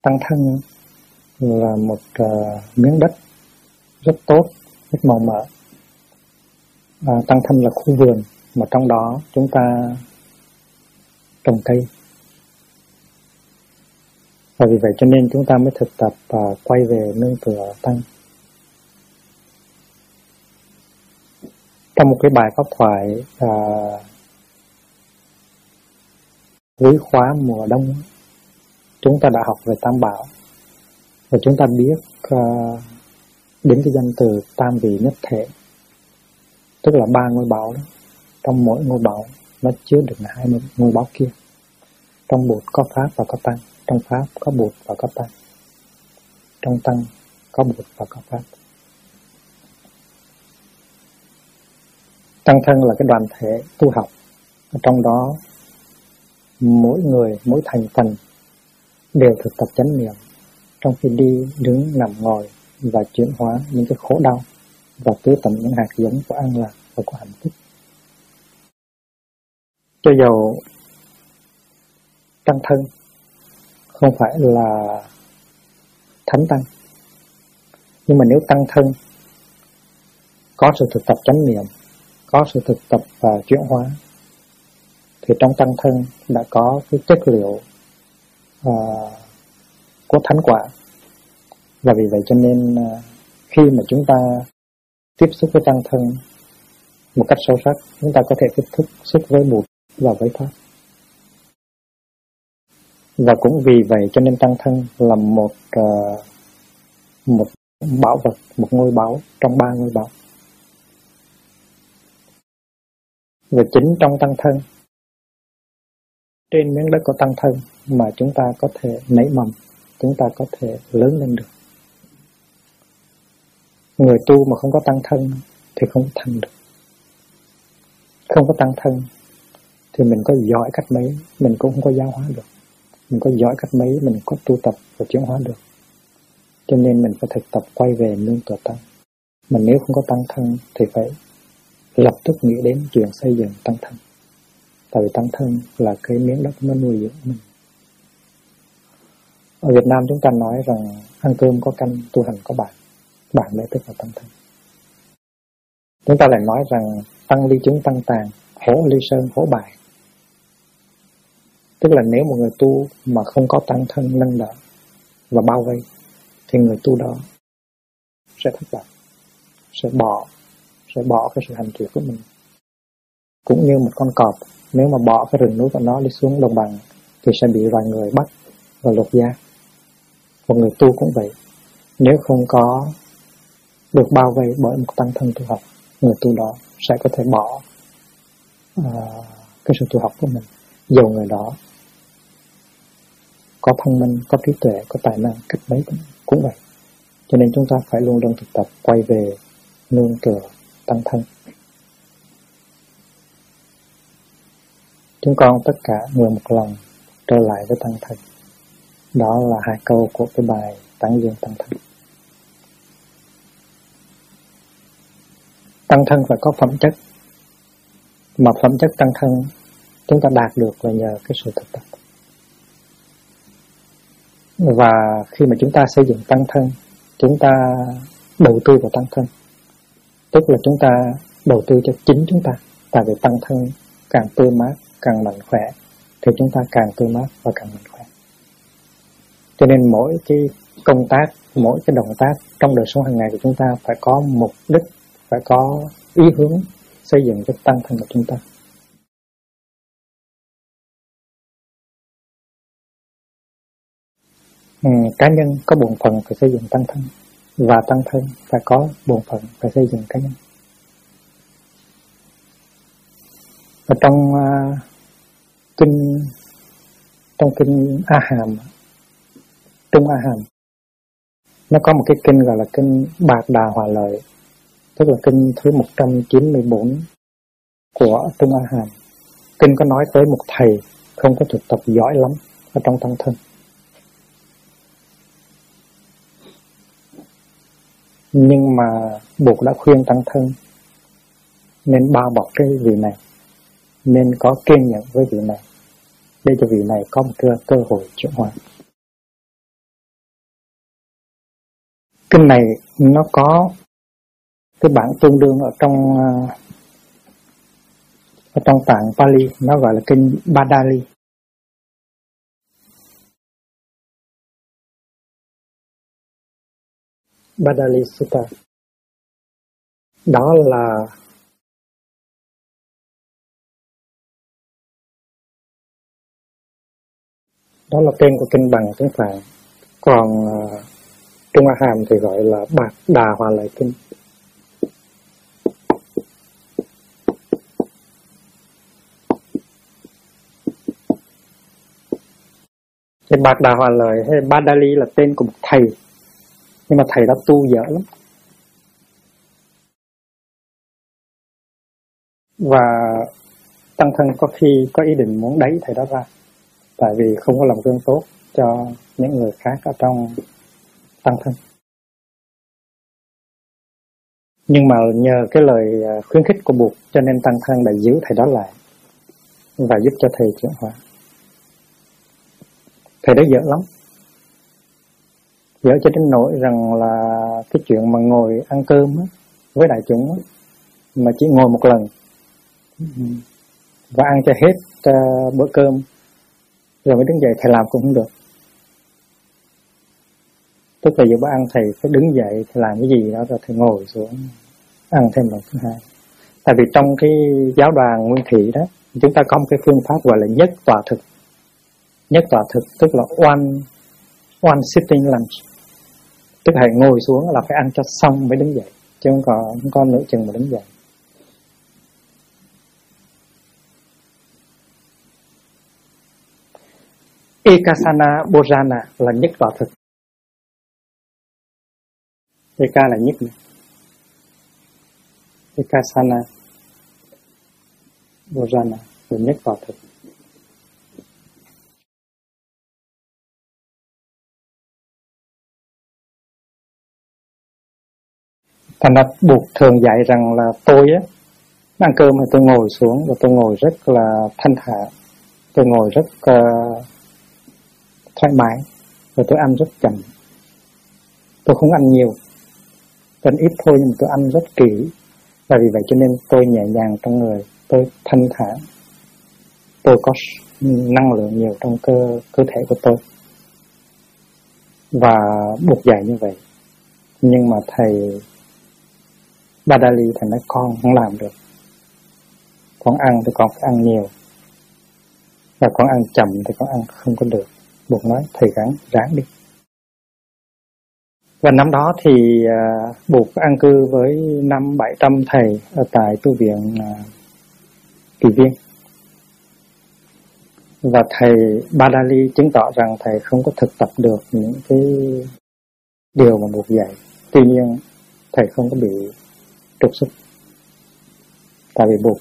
Tăng thân là một miếng đất rất tốt, rất màu mỡ. Tăng thân là khu vườn mà trong đó chúng ta trồng cây. Và vì vậy cho nên chúng ta mới thực tập quay về nương tựa tăng. Trong một cái bài pháp thoại cuối khóa mùa đông, chúng ta đã học về Tam Bảo và chúng ta biết đến cái danh từ tam vị nhất thể, tức là 3 ngôi bảo đó. Trong mỗi ngôi bảo nó chứa được 2 ngôi bảo kia. Trong Bụt có Pháp và có Tăng, trong Pháp có Bụt và có Tăng, trong Tăng có Bụt và có Pháp. Tăng thân là cái đoàn thể tu học, ở trong đó mỗi người, mỗi thành phần đều thực tập chánh niệm trong khi đi, đứng, nằm, ngồi và chuyển hóa những cái khổ đau và tưới tẩm những hạt giống của an lạc và của hạnh phúc. Cho dầu tăng thân không phải là thánh tăng, nhưng mà nếu tăng thân có sự thực tập chánh niệm, có sự thực tập và chuyển hóa, thì trong tăng thân đã có cái chất liệu của thánh quả. Và vì vậy cho nên khi mà chúng ta tiếp xúc với tăng thân một cách sâu sắc, chúng ta có thể tiếp xúc với Bụt và với Pháp. Và cũng vì vậy cho nên tăng thân là một bảo vật, một ngôi báu trong 3 ngôi báu. Và chính trong tăng thân, trên miếng đất của tăng thân mà chúng ta có thể nảy mầm, chúng ta có thể lớn lên được. Người tu mà không có tăng thân thì không thành được. Không có tăng thân thì mình có giỏi cách mấy, mình cũng không có giáo hóa được. Mình có giỏi cách mấy, mình có tu tập và chuyển hóa được. Cho nên mình phải thực tập quay về nương tựa tăng. Mà nếu không có tăng thân thì phải lập tức nghĩ đến chuyện xây dựng tăng thân. Tại vì tăng thân là cái miếng đất nó nuôi dưỡng mình. Ở Việt Nam chúng ta nói rằng ăn cơm có canh, tu hành có bạn. Bạn mới tức là tăng thân. Chúng ta lại nói rằng tăng ly chúng tăng tàn, hổ ly sơn hổ bài. Tức là nếu một người tu mà không có tăng thân nâng đỡ và bao vây, thì người tu đó sẽ thất bại, sẽ bỏ cái sự hành trì của mình. Cũng như một con cọp, nếu mà bỏ cái rừng núi của nó đi xuống đồng bằng thì sẽ bị vài người bắt và lột da. Một người tu cũng vậy, nếu không có được bao vây bởi một tăng thân tu học, người tu đó sẽ có thể bỏ cái sự tu học của mình. Dầu người đó có thông minh, có trí tuệ, có tài năng, cách mấy cũng vậy. Cho nên chúng ta phải luôn luôn thực tập quay về nương tựa tăng thân. Chúng con tất cả người một lòng trở lại với tăng thân. Đó là 2 câu của cái bài Tán Dương Tăng Thân. Tăng thân phải có phẩm chất, mà phẩm chất tăng thân chúng ta đạt được là nhờ cái sự thực tập. Và khi mà chúng ta xây dựng tăng thân, chúng ta đầu tư vào tăng thân, tức là chúng ta đầu tư cho chính chúng ta. Tại vì tăng thân càng tươi mát, càng mạnh khỏe, thì chúng ta càng tươi mát và càng mạnh khỏe. Cho nên mỗi cái công tác, mỗi cái động tác trong đời sống hàng ngày của chúng ta phải có mục đích, phải có ý hướng xây dựng cho tăng thân của chúng ta. Cá nhân có bổn phận phải xây dựng tăng thân, và tăng thân phải có bổn phận phải xây dựng cá nhân. Và trong kinh A Hàm, Trung A Hàm, nó có một cái kinh gọi là kinh Bạc Đà Hòa Lợi, tức là kinh thứ 194 của Trung A Hàm. Kinh có nói tới một thầy không có thực tập giỏi lắm ở trong tăng thân. Nhưng mà Bụt đã khuyên tăng thân nên bao bọc cái vị này, nên có kiên nhẫn với vị này, để cho vị này có một cơ hội chuyển hóa. Kinh này nó có cái bản tương đương ở trong tạng Pali, nó gọi là kinh Badali. Badali Sutta. Đó là tên của kinh bằng tiếng Phạn. Còn Trung Hoa Hàm thì gọi là Bạc Đà Hòa Lợi Kinh. Thì Bạc Đà Hòa Lợi hay Badali là tên của một thầy, nhưng mà thầy đó tu dở lắm. Và tăng thân có khi có ý định muốn đẩy thầy đó ra, tại vì không có lòng gương tốt cho những người khác ở trong tăng thân. Nhưng mà nhờ cái lời khuyến khích của Bụt cho nên tăng thân đã giữ thầy đó lại và giúp cho thầy chuyển hóa. Thầy đó dở lắm, dở cho đến nỗi rằng là cái chuyện mà ngồi ăn cơm á, với đại chúng á, mà chỉ ngồi một lần và ăn cho hết bữa cơm rồi mới đứng dậy, thầy làm cũng không được. Tức là giữa bữa ăn thầy phải đứng dậy, thầy làm cái gì đó rồi thầy ngồi xuống ăn thêm lần thứ hai. Tại vì trong cái giáo đoàn Nguyên Thủy đó, chúng ta có một cái phương pháp gọi là nhất tọa thực. Nhất tọa thực tức là one sitting lunch, tức là ngồi xuống là phải ăn cho xong mới đứng dậy, chứ không có nửa chừng mà đứng dậy. Ekasana Bojana là nhất tọa thực. Eka là nhất này. Ekasana Bojana là nhất tọa thực. Thành ra Bụt thường dạy rằng là tôi á, ăn cơm thì tôi ngồi xuống và tôi ngồi rất là thanh thản, tôi ngồi rất thoải mái, rồi tôi ăn rất chậm. Tôi không ăn nhiều, tôi ăn ít thôi nhưng mà tôi ăn rất kỹ. Và vì vậy cho nên tôi nhẹ nhàng trong người, tôi thanh thản, tôi có năng lượng nhiều trong cơ thể của tôi. Và Bụt dạy như vậy. Nhưng mà thầy Badali thầy nói con không làm được. Con ăn thì con phải ăn nhiều, và con ăn chậm thì con ăn không có được. Bụt nói thầy ráng đi. Và năm đó thì Bụt an cư với 500-700 thầy ở tại tu viện Kỳ Viên. Và thầy Badali chứng tỏ rằng thầy không có thực tập được những cái điều mà Bụt dạy. Tuy nhiên thầy không có bị trục xuất, tại vì Bụt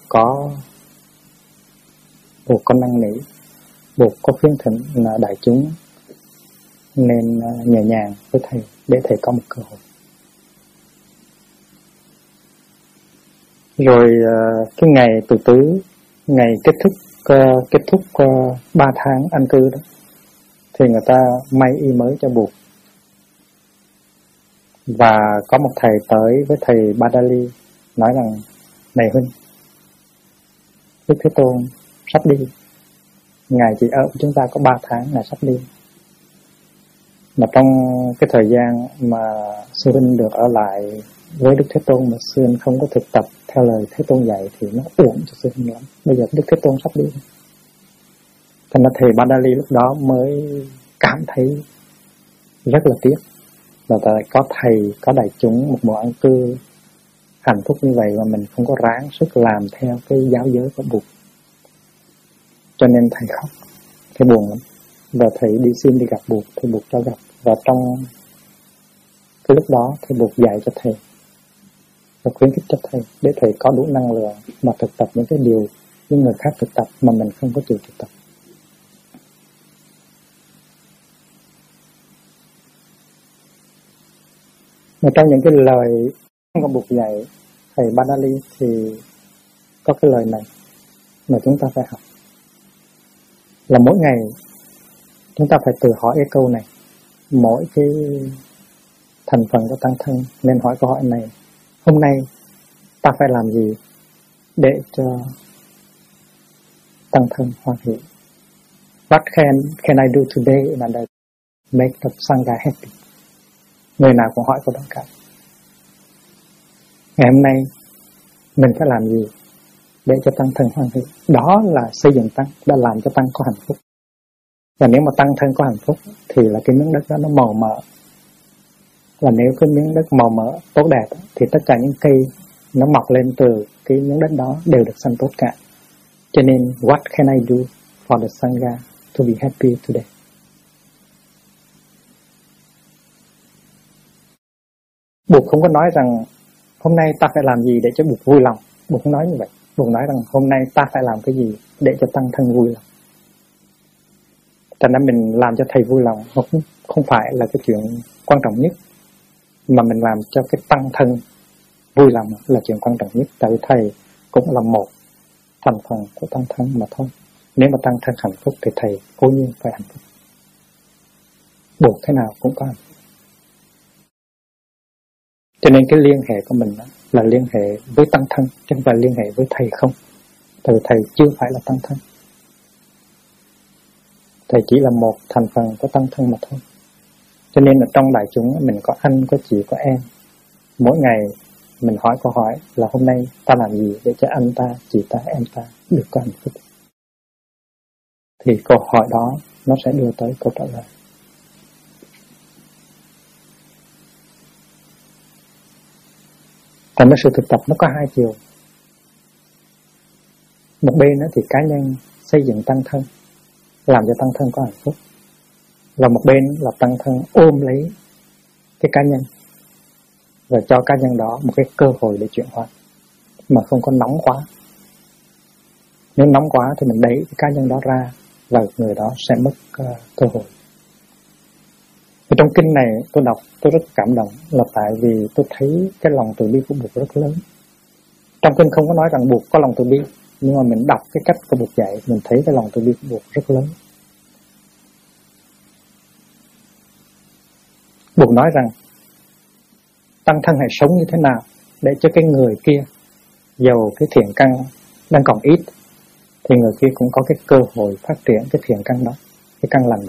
có năn nỉ, Bụt có khuyến thỉnh là đại chúng nên nhẹ nhàng với thầy để thầy có một cơ hội. Rồi cái ngày từ tứ, ngày kết thúc 3 tháng an cư đó, thì người ta may y mới cho Bụt. Và có một thầy tới với thầy Badali nói rằng: này huynh, Đức Thế Tôn sắp đi, Ngài chỉ ở với chúng ta có 3 tháng, Ngài sắp đi. Mà trong cái thời gian mà sư huynh được ở lại với Đức Thế Tôn mà sư huynh không có thực tập theo lời Thế Tôn dạy thì nó uổng cho sư huynh lắm. Bây giờ Đức Thế Tôn sắp đi, thành ra thầy Badali lúc đó mới cảm thấy rất là tiếc. Và có thầy, có đại chúng, một mùa an cư hạnh phúc như vậy mà mình không có ráng sức làm theo cái giáo giới của Bụt. Cho nên thầy khóc, thầy buồn lắm. Và thầy đi xin đi gặp Bụt, thầy Bụt cho gặp. Và trong cái lúc đó thầy Bụt dạy cho thầy và khuyến khích cho thầy để thầy có đủ năng lượng mà thực tập những cái điều những người khác thực tập mà mình không có chịu thực tập. Mà trong những cái lời của Bụt dạy thầy Badali thì có cái lời này mà chúng ta phải học, là mỗi ngày chúng ta phải tự hỏi cái câu này. Mỗi cái thành phần của tăng thân, nên hỏi câu hỏi này: hôm nay ta phải làm gì để cho tăng thân hoan hỷ? What can I do today in order to make the Sangha happy? Người nào cũng hỏi câu đó cả. Ngày hôm nay mình phải làm gì để cho tăng thân hoan hỷ? Đó là xây dựng tăng, đã làm cho tăng có hạnh phúc. Và nếu mà tăng thân có hạnh phúc thì là cái miếng đất đó nó màu mỡ. Và nếu cái miếng đất màu mỡ tốt đẹp thì tất cả những cây nó mọc lên từ cái miếng đất đó đều được xanh tốt cả. Cho nên what can I do for the Sangha to be happy today? Buộc không có nói rằng hôm nay ta phải làm gì để cho Buộc vui lòng. Buộc không nói như vậy. Buộc nói rằng hôm nay ta phải làm cái gì để cho tăng thân vui lòng. Thành ra mình làm cho thầy vui lòng không phải là cái chuyện quan trọng nhất, mà mình làm cho cái tăng thân vui lòng là chuyện quan trọng nhất. Tại vì thầy cũng là một thành phần của tăng thân mà thôi. Nếu mà tăng thân hạnh phúc thì thầy cố nhiên phải hạnh phúc. Buộc thế nào cũng có hạnh phúc. Cho nên cái liên hệ của mình là liên hệ với tăng thân, chứ không phải liên hệ với thầy không. Tại vì thầy chưa phải là tăng thân. Thầy chỉ là một thành phần của tăng thân mà thôi. Cho nên là trong đại chúng mình có anh, có chị, có em. Mỗi ngày mình hỏi câu hỏi là hôm nay ta làm gì để cho anh ta, chị ta, em ta được có hạnh phúc. Thì câu hỏi đó nó sẽ đưa tới câu trả lời. Còn cái sự thực tập nó có hai chiều. Một bên thì cá nhân xây dựng tăng thân, làm cho tăng thân có hạnh phúc. Và một bên là tăng thân ôm lấy cái cá nhân và cho cá nhân đó một cái cơ hội để chuyển hóa, mà không có nóng quá. Nếu nóng quá thì mình đẩy cái cá nhân đó ra và người đó sẽ mất cơ hội. Ở trong kinh này tôi đọc tôi rất cảm động, là tại vì tôi thấy cái lòng từ bi của Bụt rất lớn. Trong kinh không có nói rằng Bụt có lòng từ bi, nhưng mà mình đọc cái cách của Bụt dạy, mình thấy cái lòng từ bi của Bụt rất lớn. Bụt nói rằng tăng thân hãy sống như thế nào để cho cái người kia, dầu cái thiện căn đang còn ít, thì người kia cũng có cái cơ hội phát triển cái thiện căn đó, cái căn lành đó.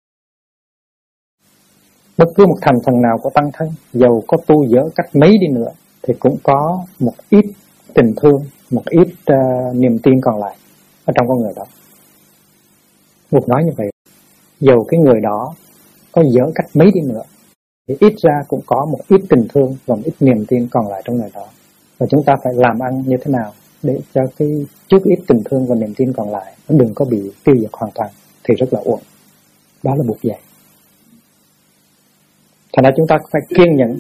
Bất cứ một thành phần nào của tăng thân, dầu có tu dở cách mấy đi nữa, thì cũng có một ít tình thương, một ít niềm tin còn lại ở trong con người đó. Bụt nói như vậy, dầu cái người đó có dở cách mấy đi nữa, thì ít ra cũng có một ít tình thương và một ít niềm tin còn lại trong người đó. Và chúng ta phải làm ăn như thế nào để cho cái chút ít tình thương và niềm tin còn lại nó đừng có bị tiêu diệt hoàn toàn, thì rất là uổng. Đó là Bụt dạy. Thành ra chúng ta phải kiên nhẫn.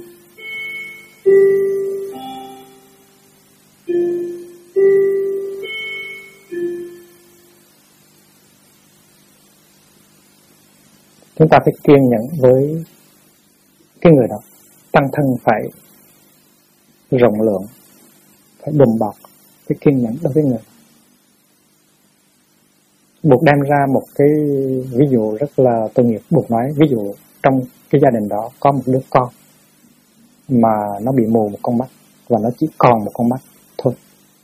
Chúng ta phải kiên nhẫn với cái người đó. Tăng thân phải rộng lượng, phải đùm bọc, phải kiên nhẫn đối với người. Bụt đem ra một cái ví dụ rất là tội nghiệp. Bụt nói ví dụ trong cái gia đình đó có một đứa con mà nó bị mù một con mắt, và nó chỉ còn một con mắt thôi.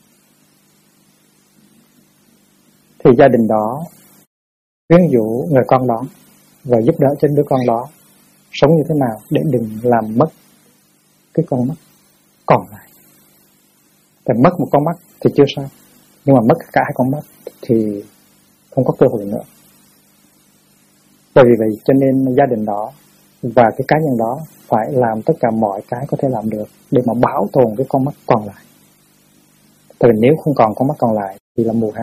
Thì gia đình đó khuyến dụ người con đó và giúp đỡ cho đứa con đó sống như thế nào để đừng làm mất cái con mắt còn lại. Tại mất một con mắt thì chưa sao, nhưng mà mất cả hai con mắt thì không có cơ hội nữa. Bởi vì vậy cho nên gia đình đó và cái cá nhân đó phải làm tất cả mọi cái có thể làm được để mà bảo tồn cái con mắt còn lại. Tại vì nếu không còn con mắt còn lại thì là mù hẳn.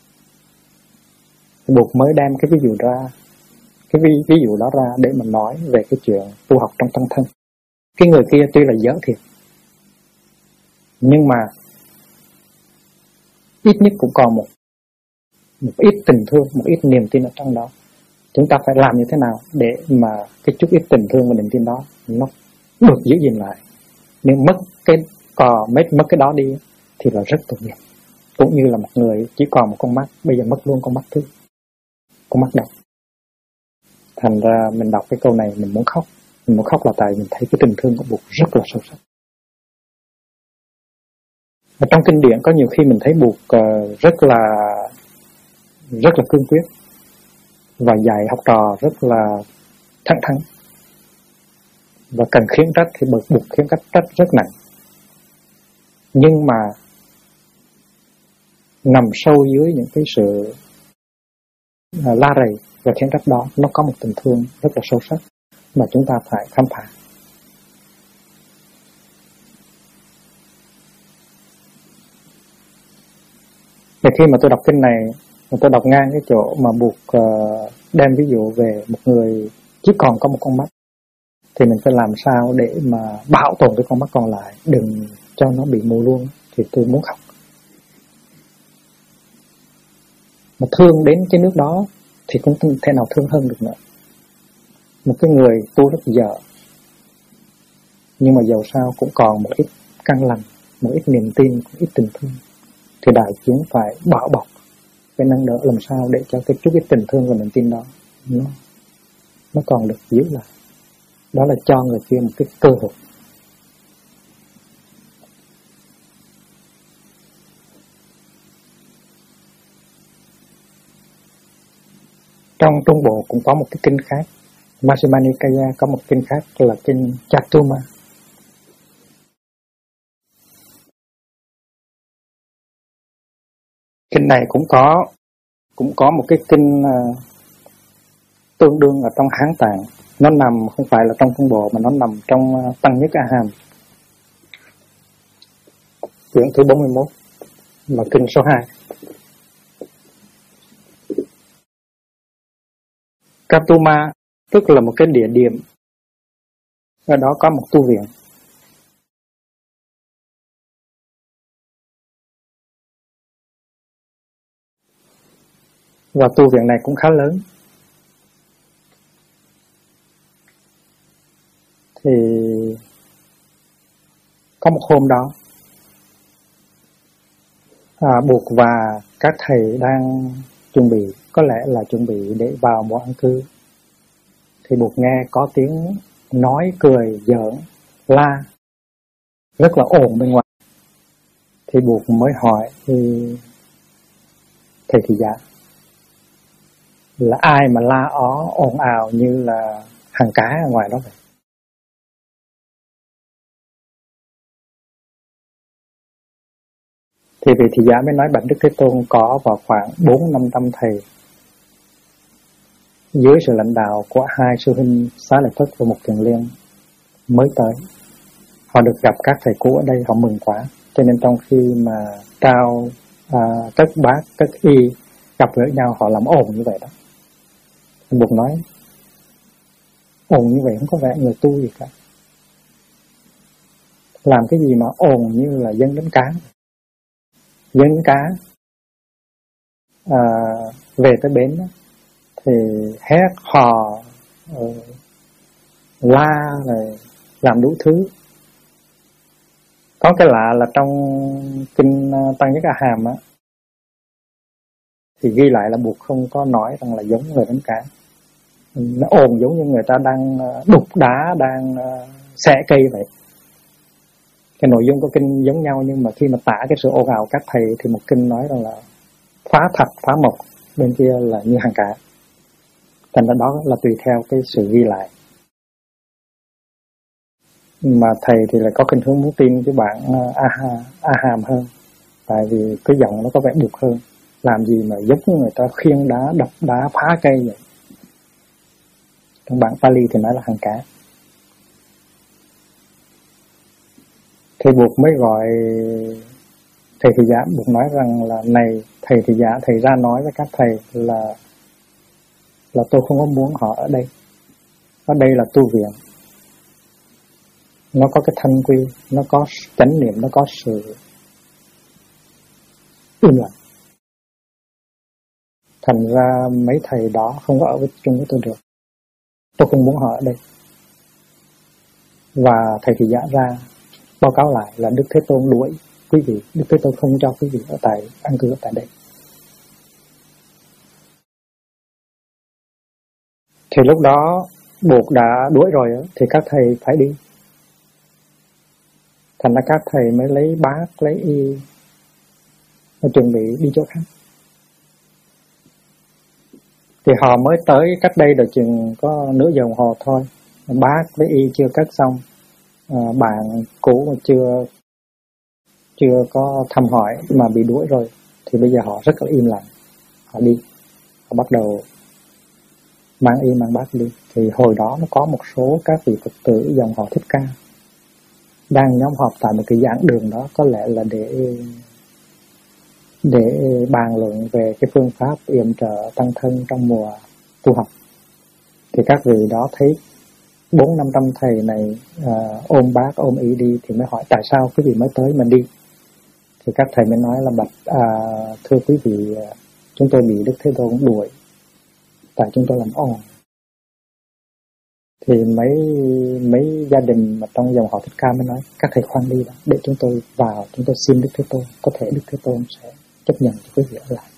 Bụt mới đem cái ví dụ ra, cái ví dụ đó ra để mà nói về cái chuyện tu học trong tăng thân. Cái người kia tuy là dở thiệt, nhưng mà ít nhất cũng còn một ít tình thương, một ít niềm tin ở trong đó. Chúng ta phải làm như thế nào để mà cái chút ít tình thương và niềm tin đó nó được giữ gìn lại. Nếu mất cái đó đi thì là rất tội nghiệp. Cũng như là một người chỉ còn một con mắt, bây giờ mất luôn con mắt thứ, con mắt độc. Thành ra mình đọc cái câu này mình muốn khóc, Mình muốn khóc là tại mình thấy cái tình thương của Bụt rất là sâu sắc. Và trong kinh điển có nhiều khi mình thấy Bụt rất là cương quyết và dạy học trò rất là thẳng thắn, và cần khiển trách thì Bụt khiển trách rất nặng. Nhưng mà nằm sâu dưới những cái sự la rầy và khiển trách đó, nó có một tình thương rất là sâu sắc mà chúng ta phải khám phá. Thì khi mà tôi đọc kinh này, tôi đọc ngang cái chỗ mà Bụt đem ví dụ về một người chỉ còn có một con mắt, thì mình phải làm sao để mà bảo tồn cái con mắt còn lại, đừng cho nó bị mù luôn, thì tôi muốn khóc. Mà thương đến cái nước đó thì cũng không thể nào thương hơn được nữa. Một cái người tu rất dở, nhưng mà dầu sao cũng còn một ít căn lành, một ít niềm tin, một ít tình thương, thì đại chúng phải bảo bọc, phải nâng đỡ làm sao để cho cái chút ít tình thương và niềm tin đó nó còn được giữ lại. Đó là cho người kia một cái cơ hội. Trong Trung Bộ cũng có một cái kinh khác, Majjhima Nikaya có một kinh khác là kinh Chattuma. Kinh này cũng có một cái kinh tương đương ở trong Hán Tạng. Nó nằm không phải là trong Trung Bộ mà nó nằm trong Tăng Nhất A Hàm, quyển thứ 41 là kinh số 2. Katuma tức là một cái địa điểm, ở đó có một tu viện. Và tu viện này cũng khá lớn. Thì có một hôm đó, Bụt và các thầy đang chuẩn bị, có lẽ là chuẩn bị để vào mùa an cư, thì Bụt nghe có tiếng nói, cười, giỡn, la rất là ồn bên ngoài. Thì Bụt mới hỏi thì thầy thị giả là ai mà la ó ồn ào như là hàng cá ở ngoài đó vậy. Thì vị thị giả mới nói bạch Đức Thế Tôn có vào khoảng 400-500 thầy dưới sự lãnh đạo của hai sư huynh Xá Lợi Phất và Mục Kiền Liên mới tới. Họ được gặp các thầy cũ ở đây, họ mừng quá. Cho nên trong khi mà trao các bát, các y gặp gỡ nhau, họ làm ồn như vậy đó. Bụt nói ồn như vậy không có vẻ người tu gì cả. Làm cái gì mà ồn như là dân đánh cá. Dân đánh cá về tới bến đó, thì hét hò, la, rồi làm đủ thứ. Có cái lạ là trong kinh Tăng Nhất A Hàm á, thì ghi lại là Bụt không có nói rằng là giống người đánh cá. Nó ồn giống như người ta đang đục đá, đang xẻ cây vậy. Cái nội dung của kinh giống nhau, nhưng mà khi mà tả cái sự ồn ào các thầy thì một kinh nói rằng là phá thạch, phá mộc, bên kia là như hàng cá. Thành ra đó là tùy theo cái sự ghi lại. Mà thầy thì lại có khuynh hướng muốn tin cái bạn A Hàm hơn, tại vì cái giọng nó có vẻ buộc hơn. Làm gì mà giống như người ta khiêng đá, đập đá, phá cây vậy. Trong bản Pali thì nói là hàng cá. Thì Bụt mới gọi thầy thị giả. Bụt nói rằng là này thầy thị giả, thầy ra nói với các thầy là tôi không có muốn họ ở đây. Ở đây là tu viện, nó có cái thanh quy, nó có chánh niệm, nó có sự im lặng. Thành ra mấy thầy đó không có ở chung với tôi được. Tôi không muốn họ ở đây. Và thầy thị giả ra báo cáo lại là Đức Thế Tôn đuổi quý vị, Đức Thế Tôn không cho quý vị ở tại an cư ở tại đây. Thì lúc đó buộc đã đuổi rồi thì các thầy phải đi. Thành ra các thầy mới lấy bát, lấy y, và chuẩn bị đi chỗ khác. Thì họ mới tới cách đây được chừng có nửa giờ đồng hồ thôi. Bát với y chưa cất xong, bạn cũ mà chưa có thăm hỏi mà bị đuổi rồi, thì bây giờ họ rất là im lặng. Họ đi, họ bắt đầu mang y mang bát đi. Thì hồi đó nó có một số các vị Phật tử dòng họ Thích Ca đang nhóm họp tại một cái giảng đường đó, có lẽ là để bàn luận về cái phương pháp yểm trợ tăng thân trong mùa tu học. Thì các vị đó thấy 400-500 thầy này ôm bát ôm ý đi, thì mới hỏi tại sao quý vị mới tới mà đi. Thì các thầy mới nói là thưa quý vị, chúng tôi bị Đức Thế Tôn đuổi tại chúng tôi làm ồn. Thì mấy gia đình mà trong dòng họ Thích Ca mới nói các thầy khoan đi đã, để chúng tôi vào, chúng tôi xin Đức Thế Tôn, có thể Đức Thế Tôn sẽ chấp nhận cho quý vị ở lại.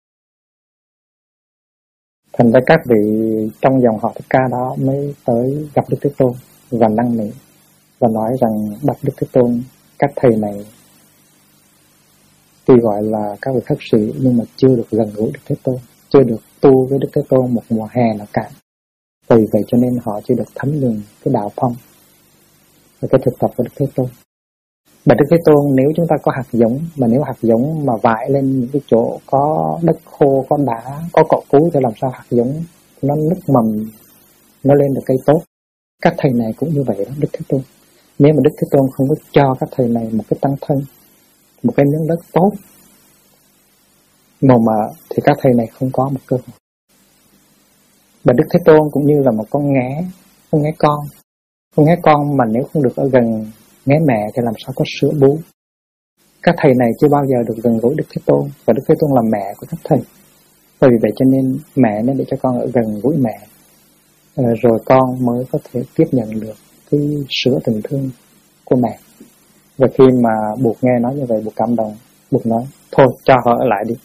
Thành ra các vị trong dòng họ Thích Ca đó mới tới gặp Đức Thế Tôn và năn nỉ và nói rằng bạch Đức Thế Tôn, các thầy này tuy gọi là các vị khất sĩ nhưng mà chưa được gần gũi Đức Thế Tôn, chưa được tu với Đức Thế Tôn một mùa hè nào cả. Vì vậy cho nên họ chưa được thấm nhuần cái đạo phong và cái thực tập của Đức Thế Tôn. Và Đức Thế Tôn nếu chúng ta có hạt giống, mà nếu hạt giống mà vãi lên những cái chỗ có đất khô, có đá, có cỏ cúi thì làm sao hạt giống nó nứt mầm, nó lên được cây tốt. Các thầy này cũng như vậy đó, Đức Thế Tôn. Nếu mà Đức Thế Tôn không có cho các thầy này một cái tăng thân, một cái miếng đất tốt, màu mỡ, thì các thầy này không có một cơ hội. Và Đức Thế Tôn cũng như là một con nghé con mà nếu không được ở gần nghé mẹ thì làm sao có sữa bú. Các thầy này chưa bao giờ được gần gũi Đức Thế Tôn, và Đức Thế Tôn là mẹ của các thầy. Vì vậy cho nên mẹ nên để cho con ở gần gũi mẹ, rồi con mới có thể tiếp nhận được cái sữa tình thương của mẹ. Và khi mà Bụt nghe nói như vậy, Bụt cảm động, Bụt nói thôi cho họ ở lại đi.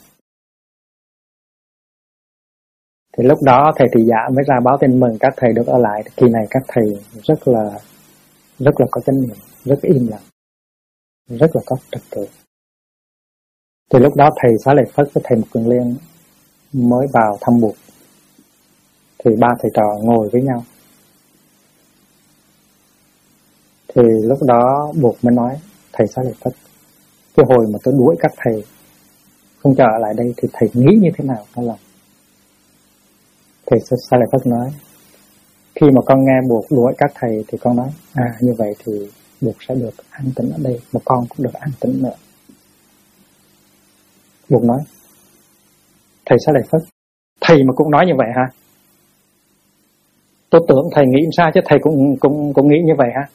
Thì lúc đó thầy Thị Giả mới ra báo tin mừng các thầy được ở lại. Kỳ này các thầy rất là có chánh niệm, rất im lặng, rất là có trật tự. Thì lúc đó thầy Xá Lợi Phất với thầy Mục Kiền Liên mới vào thăm Bụt. Thì ba thầy trò ngồi với nhau. Thì lúc đó Bụt mới nói thầy Xá Lợi Phất, cái hồi mà tôi đuổi các thầy không cho ở lại đây thì thầy nghĩ như thế nào trong lòng? Thầy Xá Lợi Phất nói, khi mà con nghe Bụt đuổi các thầy thì con nói, như vậy thì Bụt sẽ được an tĩnh ở đây, mà con cũng được an tĩnh nữa. Bụt nói, thầy Xá Lợi Phất, thầy mà cũng nói như vậy hả? Tôi tưởng thầy nghĩ sao chứ thầy cũng nghĩ như vậy hả?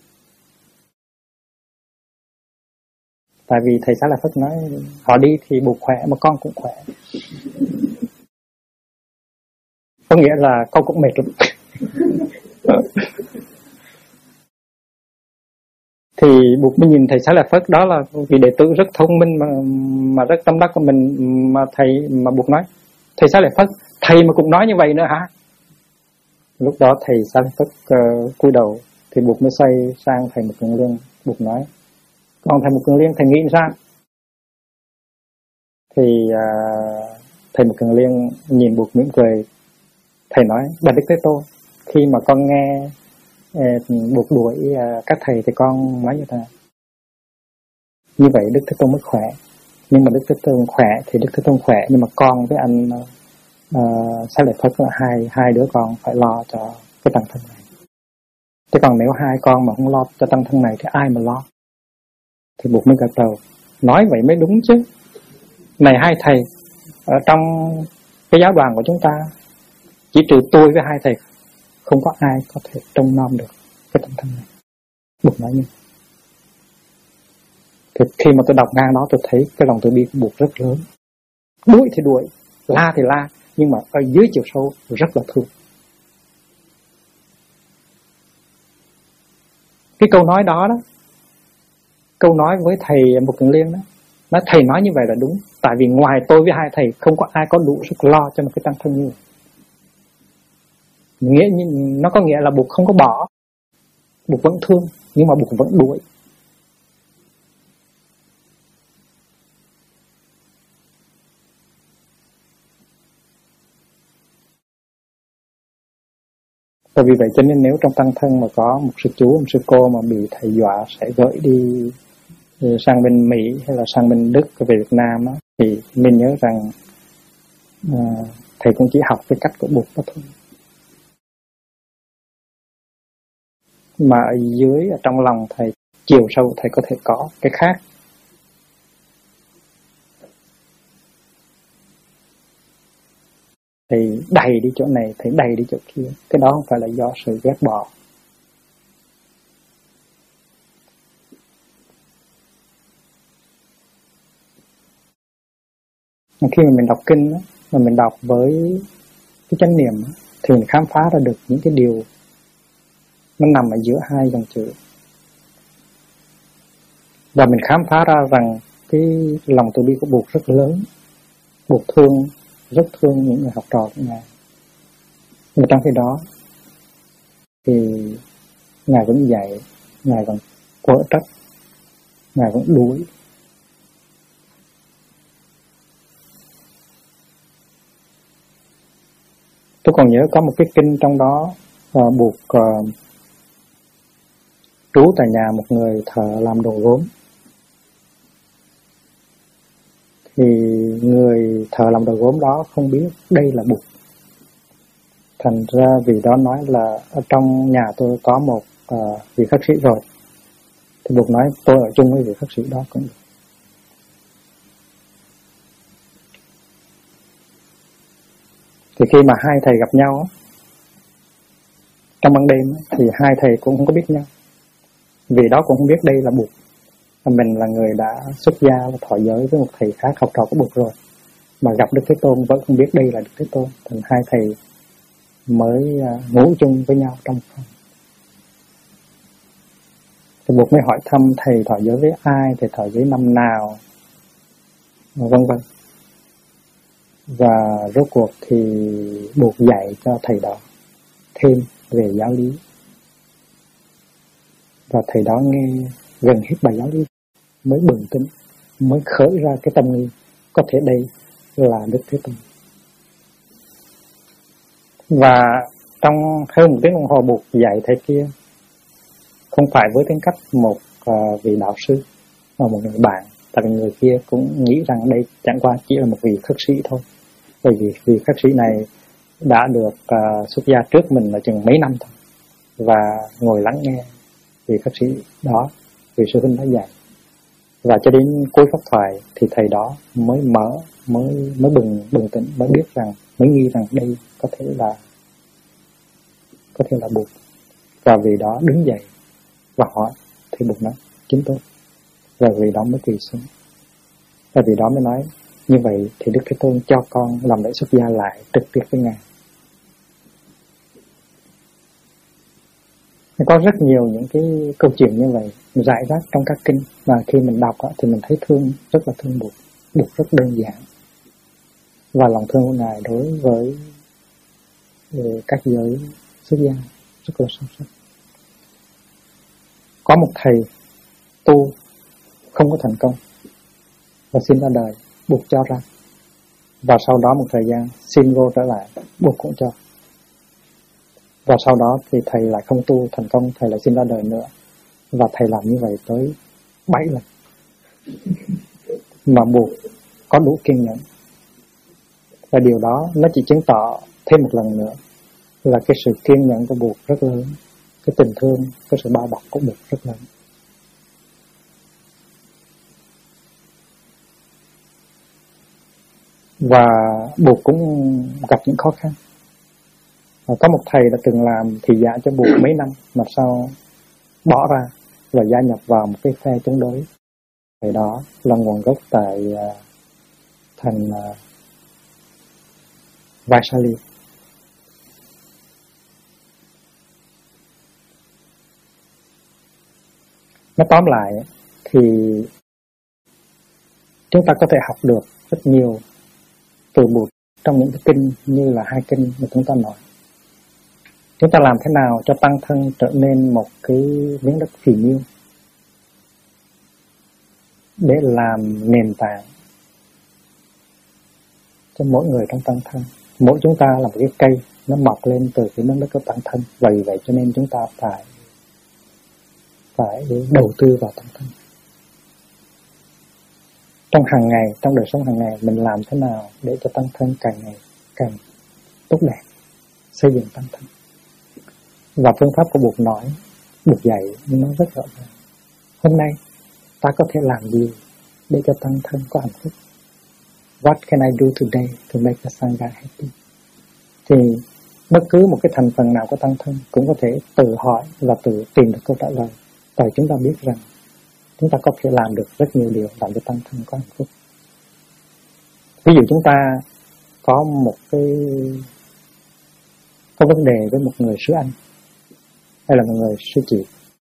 Tại vì thầy Xá Lợi Phất nói, họ đi thì Bụt khỏe mà con cũng khỏe. Có nghĩa là con cũng mệt lắm. Thì Bụt mới nhìn thầy Xá Lợi Phất, đó là vị đệ tử rất thông minh mà rất tâm đắc của mình, mà Bụt nói, thầy Xá Lợi Phất, thầy mà cũng nói như vậy nữa hả? Lúc đó thầy Xá Lợi Phất cúi đầu, thì Bụt mới xoay sang thầy Mục Kiền Liên. Bụt nói, còn thầy Mục Kiền Liên thầy nghĩ sao? Thì thầy Mục Kiền Liên nhìn Bụt mỉm cười. Thầy nói, bạch Đức Thế Tôn, khi mà con nghe Bụt đuổi các thầy thì con nói như thế nào? Như vậy Đức Thế Tôn mới khỏe. Nhưng mà Đức Thế Tôn khỏe thì Đức Thế Tôn khỏe, nhưng mà con với anh Xá Lợi Phất là hai đứa con phải lo cho cái tăng thân này. Thế còn nếu hai con mà không lo cho tăng thân này thì ai mà lo? Thì Bụt mới gật đầu, nói vậy mới đúng chứ. Này hai thầy, ở trong cái giáo đoàn của chúng ta, chỉ trừ tôi với hai thầy, không có ai có thể trông nom được cái tăng thân này. Bụt nói như thì khi mà tôi đọc ngang đó, tôi thấy cái lòng từ bi của Bụt rất lớn. Đuổi thì đuổi, la thì la, nhưng mà ở dưới chiều sâu rất là thương. Cái câu nói đó câu nói với thầy Mục Kiền Liên đó, nói thầy nói như vậy là đúng. Tại vì ngoài tôi với hai thầy, không có ai có đủ sức lo cho một cái tăng thân như vậy. Nó có nghĩa là Bụt không có bỏ, Bụt vẫn thương, nhưng mà Bụt vẫn đuổi. Và vì vậy cho nên nếu trong tăng thân mà có một sư chú, một sư cô mà bị thầy dọa sẽ gửi đi sang bên Mỹ hay là sang bên Đức về Việt Nam á, thì mình nhớ rằng thầy cũng chỉ học cái cách của Bụt đó thôi. Mà ở dưới, ở trong lòng thầy, chiều sâu thầy có thể có cái khác. Thầy đầy đi chỗ này, thầy đầy đi chỗ kia. Cái đó không phải là do sự ghét bỏ. Khi mà mình đọc kinh đó, mà mình đọc với cái chánh niệm đó, thì mình khám phá ra được những cái điều nó nằm ở giữa hai dòng chữ. Và mình khám phá ra rằng cái lòng từ bi của Bụt rất lớn. Bụt rất thương những người học trò của Ngài. Nhưng trong khi đó thì Ngài vẫn dạy, Ngài vẫn quở trách, Ngài vẫn đuổi. Tôi còn nhớ có một cái kinh trong đó Bụt trú tại nhà một người thợ làm đồ gốm. Thì người thợ làm đồ gốm đó không biết đây là Bụt. Thành ra vì đó nói là ở trong nhà tôi có một vị khất sĩ rồi. Thì Bụt nói tôi ở chung với vị khất sĩ đó cũng được. Thì khi mà hai thầy gặp nhau trong ban đêm thì hai thầy cũng không có biết nhau. Vì đó cũng không biết đây là Bụt. Mình là người đã xuất gia và thọ giới với một thầy khác học trò của Bụt rồi, mà gặp Đức Thế Tôn vẫn không biết đây là Đức Thế Tôn. Thành hai thầy mới ngủ chung với nhau trong phòng. Thì Bụt mới hỏi thăm thầy thọ giới với ai, thầy thọ giới năm nào, vân vân. Và rốt cuộc thì Bụt dạy cho thầy đó thêm về giáo lý. Và thầy đó nghe gần hết bài giáo lý mới bừng tỉnh, mới khởi ra cái tâm nghi có thể đây là Đức Thế Tôn. Và trong hơn một tiếng đồng hồ Bụt dạy thầy kia không phải với tính cách một vị đạo sư mà một người bạn. Tại vì người kia cũng nghĩ rằng đây chẳng qua chỉ là một vị khất sĩ thôi. Bởi vì vị khất sĩ này đã được xuất gia trước mình là chừng mấy năm thôi, và ngồi lắng nghe vị khất sĩ đó, vị sư huynh đã dạy. Và cho đến cuối pháp thoại thì thầy đó mới bừng tỉnh, mới biết rằng, mới nghi rằng đây có thể là Bụt. Và vì đó đứng dậy và hỏi, thì Bụt nói chính tôi. Và vì đó mới quỳ xuống. Và vì đó mới nói, như vậy thì Đức Thế Tôn cho con làm lễ xuất gia lại trực tiếp với Ngài. Có rất nhiều những cái câu chuyện như vậy rải rác trong các kinh, và khi mình đọc thì mình thấy rất là thương Bụt. Bụt rất đơn giản, và lòng thương của Ngài đối với các giới xuất gia rất là sâu sắc. Có một thầy tu không có thành công và xin ra đời, Bụt cho ra. Và sau đó một thời gian xin vô trở lại, Bụt cũng cho. Và sau đó thì thầy lại không tu thành công, thầy lại xin ra đời nữa. Và thầy làm như vậy tới 7 lần. Mà Bụt có đủ kiên nhẫn. Và điều đó nó chỉ chứng tỏ thêm một lần nữa là cái sự kiên nhẫn của Bụt rất lớn, cái tình thương, cái sự bao bọc của Bụt rất lớn. Và Bụt cũng gặp những khó khăn. Có một thầy đã từng làm thị giả cho Bụt mấy năm, mà sau bỏ ra và gia nhập vào một cái phe chống đối. Thầy đó là nguồn gốc tại thành Vaishali. Nói tóm lại thì chúng ta có thể học được rất nhiều từ Bụt trong những cái kinh như là hai kinh mà chúng ta nói. Chúng ta làm thế nào cho tăng thân trở nên một cái miếng đất phì nhiêu để làm nền tảng cho mỗi người trong tăng thân. Mỗi chúng ta là một cái cây, nó mọc lên từ cái miếng đất của tăng thân. Vậy cho nên chúng ta phải đầu tư vào tăng thân. Trong hàng ngày, trong đời sống hàng ngày, mình làm thế nào để cho tăng thân càng ngày càng tốt đẹp, xây dựng tăng thân. Và phương pháp của Bụt nói, Bụt dạy nó rất rõ ràng. Hôm nay ta có thể làm gì để cho tăng thân có hạnh phúc? What can I do today to make the Sangha happy? Thì bất cứ một cái thành phần nào của tăng thân cũng có thể tự hỏi và tự tìm được câu trả lời. Tại chúng ta biết rằng chúng ta có thể làm được rất nhiều điều làm cho tăng thân có hạnh phúc. Ví dụ chúng ta có vấn đề với một người sư anh hay là một người sư chị.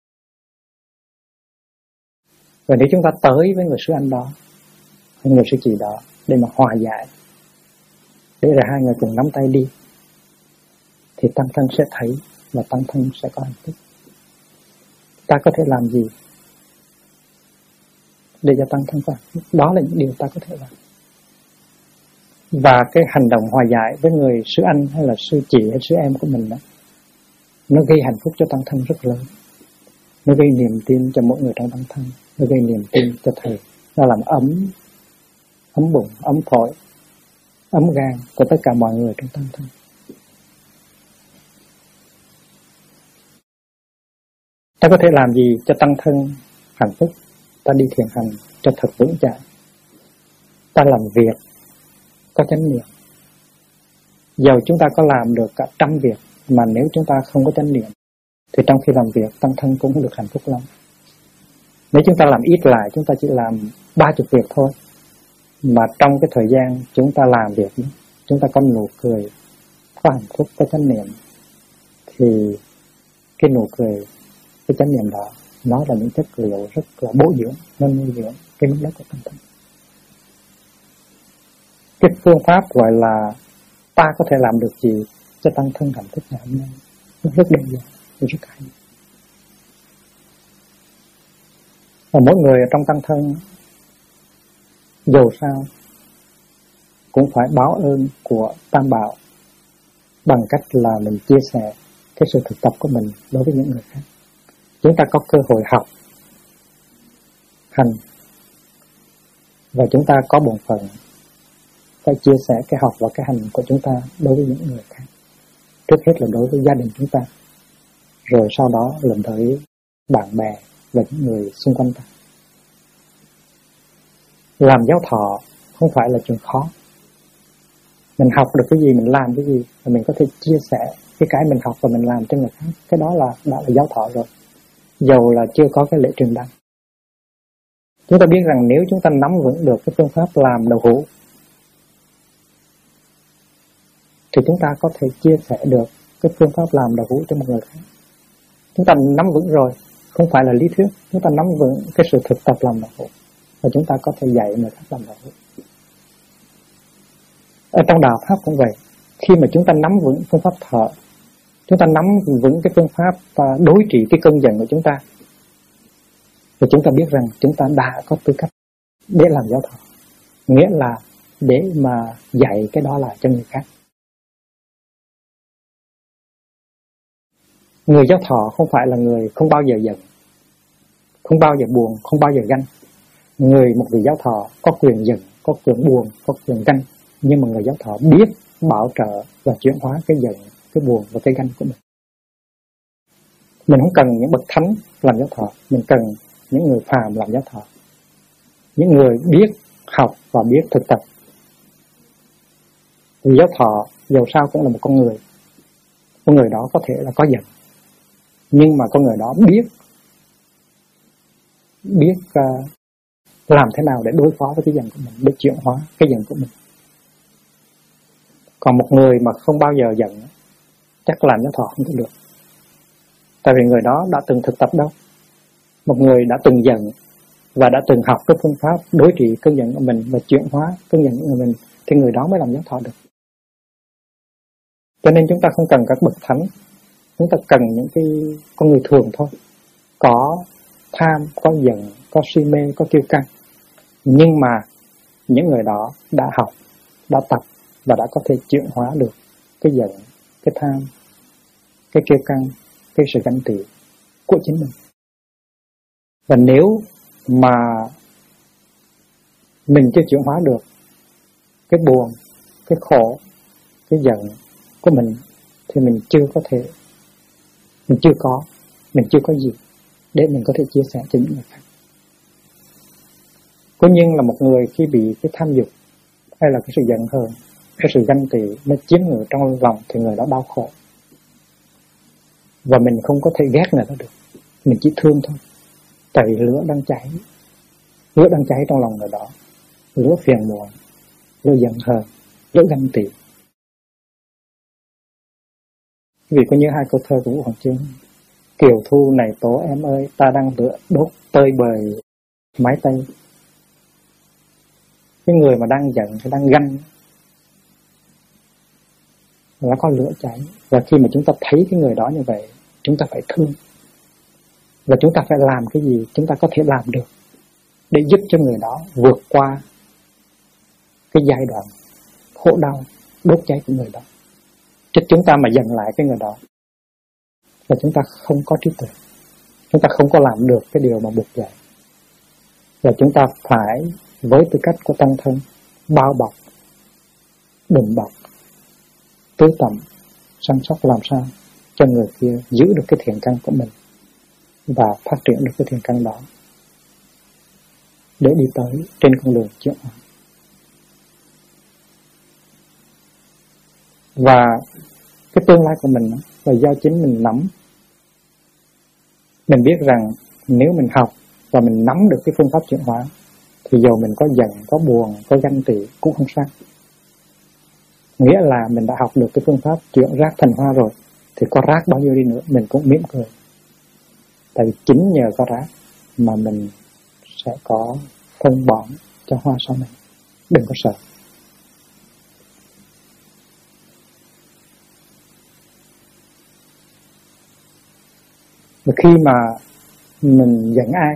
Và nếu chúng ta tới với người sư anh đó, hay người sư chị đó để mà hòa giải, để rồi hai người cùng nắm tay đi, thì tăng thân sẽ thấy và tăng thân sẽ có hạnh phúc. Ta có thể làm gì để cho tăng thân có hạnh phúc? Đó là những điều ta có thể làm. Và cái hành động hòa giải với người sư anh hay là sư chị hay sư em của mình đó, nó gây hạnh phúc cho tăng thân rất lớn. Nó gây niềm tin cho mỗi người trong tăng thân. Nó gây niềm tin cho thầy. Nó làm ấm bụng, ấm phổi, ấm gan của tất cả mọi người trong tăng thân. Ta có thể làm gì cho tăng thân hạnh phúc? Ta đi thiền hành cho thật vững chãi. Ta làm việc có chánh niệm. Dầu chúng ta có làm được cả 100 việc, mà nếu chúng ta không có chánh niệm, thì trong khi làm việc, tăng thân cũng không được hạnh phúc lắm. Nếu chúng ta làm ít lại, chúng ta chỉ làm 30 việc thôi, mà trong cái thời gian chúng ta làm việc, chúng ta có nụ cười, có hạnh phúc, có chánh niệm, thì cái nụ cười, cái chánh niệm đó, nó là những chất liệu rất là bổ dưỡng, nó nuôi dưỡng cái miếng đất của tăng thân. Cái phương pháp gọi là ta có thể làm được gì cho tăng thân hạnh phúc ngày hôm nay, nó rất đơn giản, nó rất hay. Và mỗi người trong tăng thân, dầu sao cũng phải báo ơn của Tam Bảo bằng cách là mình chia sẻ cái sự thực tập của mình đối với những người khác. Chúng ta có cơ hội học, hành, và chúng ta có bổn phận phải chia sẻ cái học và cái hành của chúng ta đối với những người khác. Trước hết là đối với gia đình chúng ta, rồi sau đó là tới bạn bè và những người xung quanh ta. Làm giáo thọ không phải là chuyện khó. Mình học được cái gì, mình làm cái gì, và mình có thể chia sẻ cái mình học và mình làm cho người khác. Cái đó đã là giáo thọ rồi, dầu là chưa có cái lễ truyền đăng. Chúng ta biết rằng nếu chúng ta nắm vững được cái phương pháp làm đậu hũ, thì chúng ta có thể chia sẻ được cái phương pháp làm đậu hũ cho một người khác. Chúng ta nắm vững rồi, không phải là lý thuyết, chúng ta nắm vững cái sự thực tập làm đậu hũ, và chúng ta có thể dạy người khác làm đậu hũ. Ở trong đạo Pháp cũng vậy, khi mà chúng ta nắm vững phương pháp thở, chúng ta nắm vững cái phương pháp đối trị cái cơn giận của chúng ta, thì chúng ta biết rằng chúng ta đã có tư cách để làm giáo thọ, nghĩa là để mà dạy cái đó lại cho người khác. Người giáo thọ không phải là người không bao giờ giận, không bao giờ buồn, không bao giờ ganh. Một người giáo thọ có quyền giận, có quyền buồn, có quyền ganh, nhưng mà người giáo thọ biết bảo trợ và chuyển hóa cái giận, cái buồn và cái ganh của mình. Mình không cần những bậc thánh làm giáo thọ, mình cần những người phàm làm giáo thọ, những người biết học và biết thực tập. Vì giáo thọ dầu sao cũng là một con người đó có thể là có giận, nhưng mà con người đó biết làm thế nào để đối phó với cái giận của mình, để chuyển hóa cái giận của mình. Còn một người mà không bao giờ giận, chắc làm giáo thọ không được. Tại vì người đó đã từng thực tập đâu. Một người đã từng giận và đã từng học cái phương pháp đối trị cơn giận của mình và chuyển hóa cơn giận của mình, thì người đó mới làm giáo thọ được. Cho nên chúng ta không cần các bậc thánh, chúng ta cần những cái con người thường thôi, có tham, có giận, có si mê, có kiêu căng. Nhưng mà những người đó đã học, đã tập và đã có thể chuyển hóa được cái giận, cái tham, cái kiêu căng, cái sự ganh tị của chính mình. Và nếu mà mình chưa chuyển hóa được cái buồn, cái khổ, cái giận của mình thì mình chưa có gì để mình có thể chia sẻ cho những người khác. Có nhưng là một người khi bị cái tham dục hay là cái sự giận hờn, cái sự ganh tị nó chiếm ngự trong lòng thì người đó đau khổ. Và mình không có thể ghét người đó được, mình chỉ thương thôi. Tại vì lửa đang cháy trong lòng người đó, lửa phiền muộn, lửa giận hờn, lửa ganh tị. Vì có như hai câu thơ của Vũ Hoàng Chương: Kiều thu này tố em ơi, ta đang lửa đốt tơi bời mái tây. Cái người mà đang giận hay đang ganh nó có lửa cháy. Và khi mà chúng ta thấy cái người đó như vậy, chúng ta phải thương. Và chúng ta phải làm cái gì chúng ta có thể làm được để giúp cho người đó vượt qua cái giai đoạn khổ đau, đốt cháy của người đó. Chứ chúng ta mà giận lại cái người đó là chúng ta không có trí tuệ, chúng ta không có làm được cái điều mà buộc dạy. Và chúng ta phải với tư cách của tăng thân bao bọc, đùm bọc, tưới tẩm, săn sóc làm sao cho người kia giữ được cái thiện căn của mình và phát triển được cái thiện căn đó để đi tới trên con đường chuyển hóa. Và cái tương lai của mình là do chính mình nắm. Mình biết rằng nếu mình học và mình nắm được cái phương pháp chuyển hóa thì dù mình có giận, có buồn, có ganh tị cũng không sao. Nghĩa là mình đã học được cái phương pháp chuyển rác thành hoa rồi, thì có rác bao nhiêu đi nữa mình cũng mỉm cười. Tại vì chính nhờ có rác mà mình sẽ có phân bón cho hoa sau này. Đừng có sợ. Và khi mà mình giận ai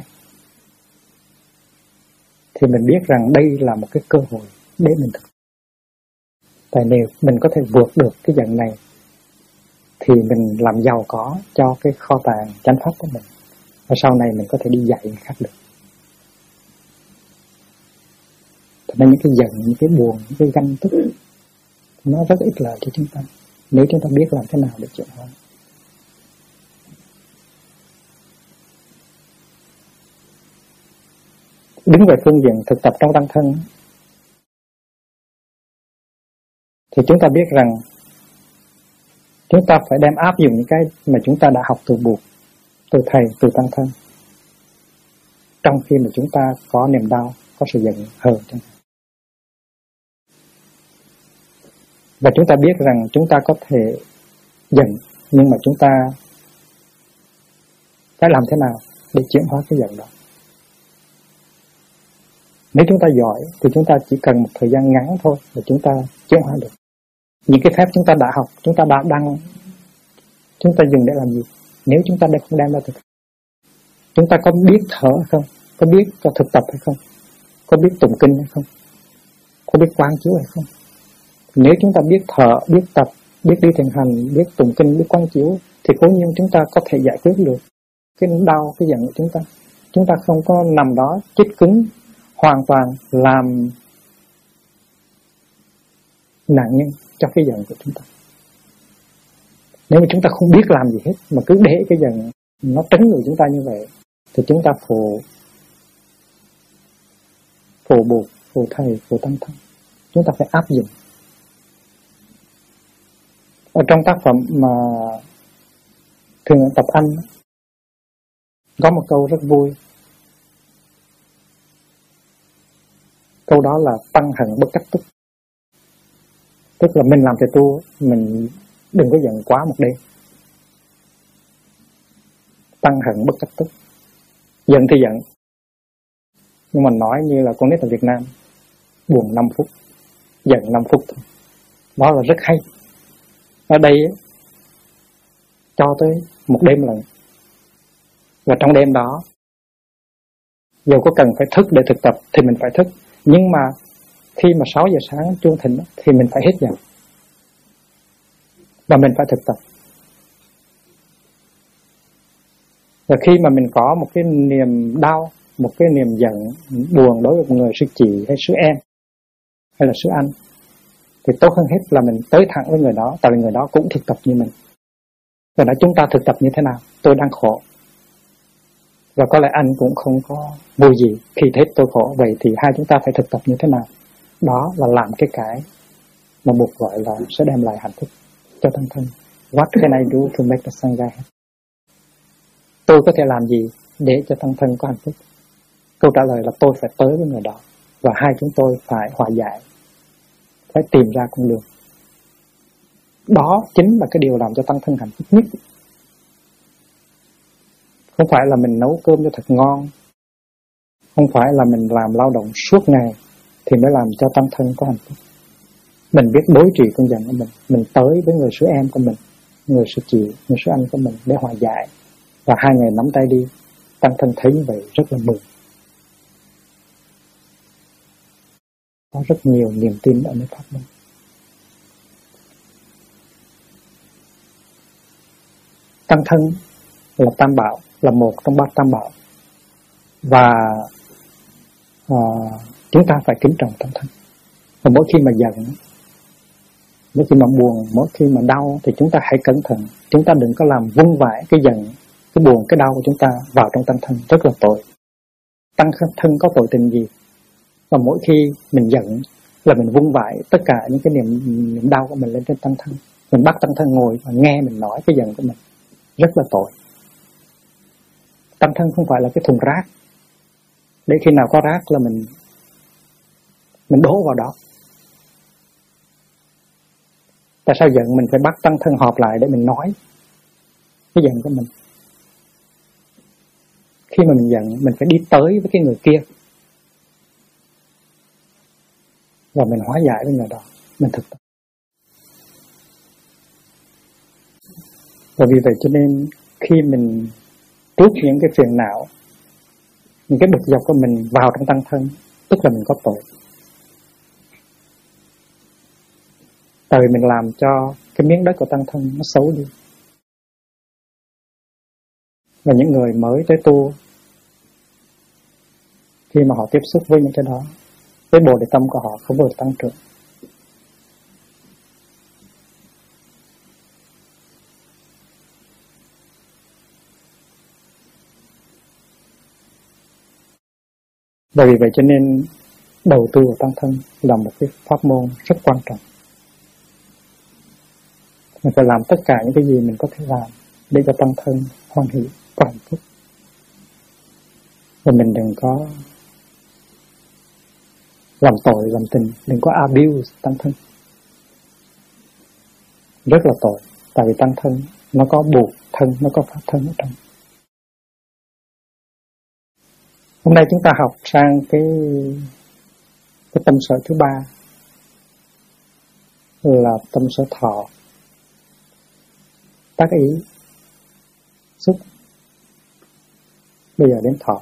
thì mình biết rằng đây là một cái cơ hội để mình thực. Tại nếu mình có thể vượt được cái giận này thì mình làm giàu có cho cái kho tàng chánh pháp của mình. Và sau này mình có thể đi dạy người khác được. Thật ra những cái giận, những cái buồn, những cái ganh tức nó rất ít lợi cho chúng ta nếu chúng ta biết làm thế nào để chuyển hóa. Đứng về phương diện thực tập trong tăng thân thì chúng ta biết rằng chúng ta phải đem áp dụng những cái mà chúng ta đã học từ Bụt, từ Thầy, từ tăng thân trong khi mà chúng ta có niềm đau, có sự giận hờn chẳng hạn. Và chúng ta biết rằng chúng ta có thể giận, nhưng mà chúng ta phải làm thế nào để chuyển hóa cái giận đó. Nếu chúng ta giỏi thì chúng ta chỉ cần một thời gian ngắn thôi là chúng ta chuyển hóa được. Những cái phép chúng ta đã học, chúng ta dùng để làm gì? Nếu chúng ta không đem ra thực, chúng ta có biết thở hay không? Có biết cho thực tập hay không? Có biết tụng kinh hay không? Có biết quán chiếu hay không? Nếu chúng ta biết thở, biết tập, biết đi thiền hành, biết tụng kinh, biết quán chiếu thì cố nhiên chúng ta có thể giải quyết được cái đau, cái giận của chúng ta. Chúng ta không có nằm đó chích cứng hoàn toàn làm nạn nhân cho cái giận của chúng ta. Nếu mà chúng ta không biết làm gì hết mà cứ để cái giận nó trấn người chúng ta như vậy thì chúng ta phụ Bụt, phụ Thầy, phụ tăng thân. Chúng ta phải áp dụng. Ở trong tác phẩm mà Thường Tập Anh có một câu rất vui. Câu đó là tăng hận bất cách túc. Tức là mình làm thầy tu, mình đừng có giận quá một đêm. Tăng hận bất cách túc. Giận thì giận, nhưng mà nói như là con nít ở Việt Nam, buồn 5 phút, giận 5 phút thôi. Đó là rất hay. Ở đây cho tới một đêm lần. Và trong đêm đó, dù có cần phải thức để thực tập thì mình phải thức. Nhưng mà khi mà 6 giờ sáng chuông thỉnh thì mình phải hết giờ. Và mình phải thực tập. Và khi mà mình có một cái niềm đau, một cái niềm giận, buồn đối với một người sư chị hay sư em hay là sư anh, thì tốt hơn hết là mình tới thẳng với người đó, tại vì người đó cũng thực tập như mình. Và nói chúng ta thực tập như thế nào? Tôi đang khổ. Và có lẽ anh cũng không có vui gì khi thấy tôi khổ. Vậy thì hai chúng ta phải thực tập như thế nào? Đó là làm cái mà Bụt gọi là sẽ đem lại hạnh phúc cho tăng thân. What can I do to make the Sangha happy? Tôi có thể làm gì để cho tăng thân có hạnh phúc? Câu trả lời là tôi phải tới với người đó. Và hai chúng tôi phải hòa giải, phải tìm ra con đường. Đó chính là cái điều làm cho tăng thân hạnh phúc nhất. Không phải là mình nấu cơm cho thật ngon, không phải là mình làm lao động suốt ngày thì mới làm cho tăng thân có hạnh phúc. Mình biết đối trị con giận của mình tới với người sư em của mình, người sư chị, người sư anh của mình để hòa giải. Và hai người nắm tay đi, tăng thân thấy như vậy rất là mừng. Có rất nhiều niềm tin ở nơi pháp môn. Tăng thân là tam bảo, là một trong ba tam bảo. Và chúng ta phải kính trọng tăng thân. Và mỗi khi mà giận, mỗi khi mà buồn, mỗi khi mà đau thì chúng ta hãy cẩn thận. Chúng ta đừng có làm vung vãi cái giận, cái buồn, cái đau của chúng ta vào trong tăng thân, rất là tội. Tăng thân có tội tình gì? Và mỗi khi mình giận là mình vung vãi tất cả những cái niềm đau của mình lên trên tăng thân. Mình bắt tăng thân ngồi và nghe mình nói cái giận của mình, rất là tội. Tăng thân không phải là cái thùng rác để khi nào có rác là mình đổ vào đó. Tại sao giận mình phải bắt tăng thân họp lại để mình nói cái giận của mình? Khi mà mình giận, mình phải đi tới với cái người kia và mình hóa giải với người đó, mình thực tập. Và vì vậy cho nên khi mình trút những cái phiền não, những cái bực dọc của mình vào trong tăng thân, tức là mình có tội. Tại vì mình làm cho cái miếng đất của tăng thân nó xấu đi. Và những người mới tới tu, khi mà họ tiếp xúc với những cái đó, cái bồ đề tâm của họ không được tăng trưởng. Và vì vậy cho nên đầu tư vào tăng thân là một cái pháp môn rất quan trọng. Mình phải làm tất cả những cái gì mình có thể làm để cho tăng thân hoan hỷ, có hạnh phúc. Và mình đừng có làm tội, làm tình, đừng có abuse tăng thân. Rất là tội, tại vì tăng thân nó có buộc thân, nó có pháp thân ở trong. Hôm nay chúng ta học sang cái tâm sở thứ ba là tâm sở thọ. Tác ý, xúc. Bây giờ đến thọ.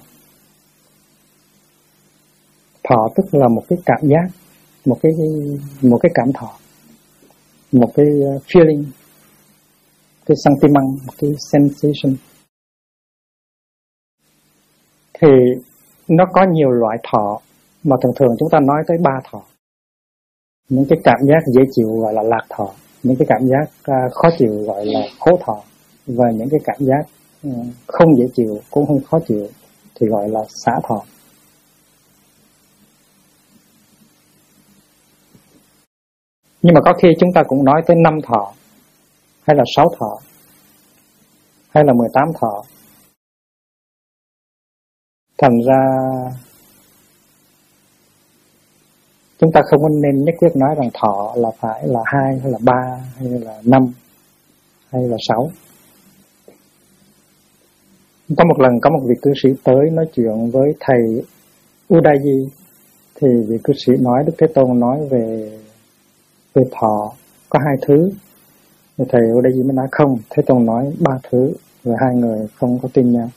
Thọ tức là một cái cảm giác, một cái cảm thọ, một cái feeling, cái sentiment, một cái sensation. Thì nó có nhiều loại thọ mà thường chúng ta nói tới 3 thọ. Những cái cảm giác dễ chịu gọi là lạc thọ, những cái cảm giác khó chịu gọi là khổ thọ, và những cái cảm giác không dễ chịu cũng không khó chịu thì gọi là xả thọ. Nhưng mà có khi chúng ta cũng nói tới 5 thọ, hay là 6 thọ, hay là 18 thọ. Thành ra chúng ta không có nên nhất quyết nói rằng thọ là phải là 2 hay là 3 hay là 5 hay là 6. Có một lần có một vị cư sĩ tới nói chuyện với thầy Udayi, thì vị cư sĩ nói Đức Thế Tôn nói về thọ có 2 thứ. Thì thầy ở đây mới nói không, Thế Tôn nói 3 thứ, rồi hai người không có tin nhau.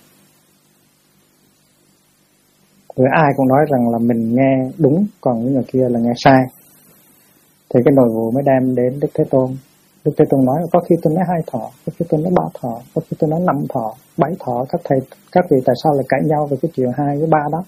Rồi ai cũng nói rằng là mình nghe đúng, còn những người kia là nghe sai. Thì cái nỗi vụ mới đem đến Đức Thế Tôn. Đức Thế Tôn nói có khi tôi nói 2 thọ, có khi tôi nói 3 thọ, có khi tôi nói 5 thọ, 7 thọ. Các vị tại sao lại cãi nhau về cái chuyện 2 với 3 đó?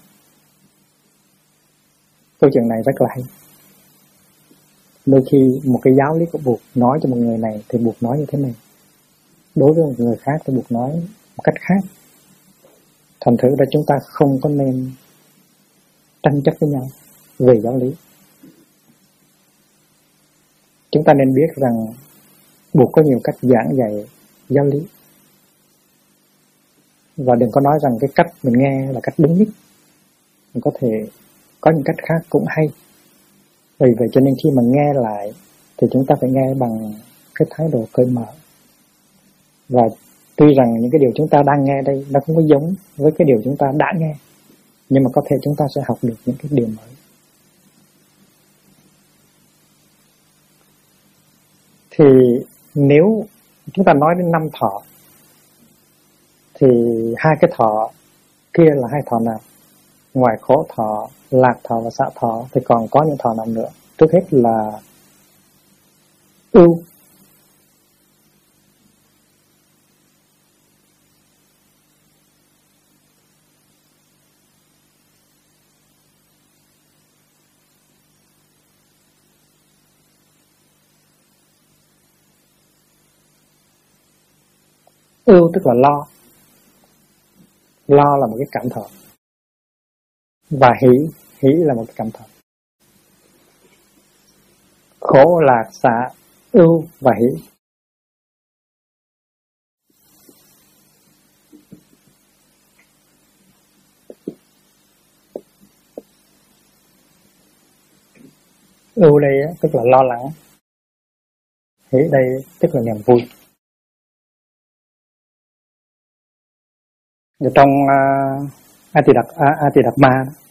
Câu chuyện này rất là hay. Đôi khi một cái giáo lý của Bụt nói cho một người này thì Bụt nói như thế này, đối với một người khác thì Bụt nói một cách khác. Thành thử ra chúng ta không có nên tranh chấp với nhau về giáo lý. Chúng ta nên biết rằng Bụt có nhiều cách giảng dạy giáo lý. Và đừng có nói rằng cái cách mình nghe là cách đúng nhất. Mình có thể có những cách khác cũng hay. Vì vậy cho nên khi mà nghe lại thì chúng ta phải nghe bằng cái thái độ cởi mở. Và tuy rằng những cái điều chúng ta đang nghe đây nó không có giống với cái điều chúng ta đã nghe, nhưng mà có thể chúng ta sẽ học được những cái điều mới. Thì nếu chúng ta nói đến 5 thọ thì 2 cái thọ kia là 2 thọ nào? Ngoài khổ thọ, lạc thọ và xả thọ thì còn có những thọ nào nữa? Trước hết là ưu. Ưu tức là lo. Lo là một cái cảm thọ. Và hỷ là một cái cảm thọ. Khổ, lạc, xả, ưu và hỷ. Ưu đây tức là lo lắng. Hỷ đây tức là niềm vui. Ở trong A Tỳ Đạt Ma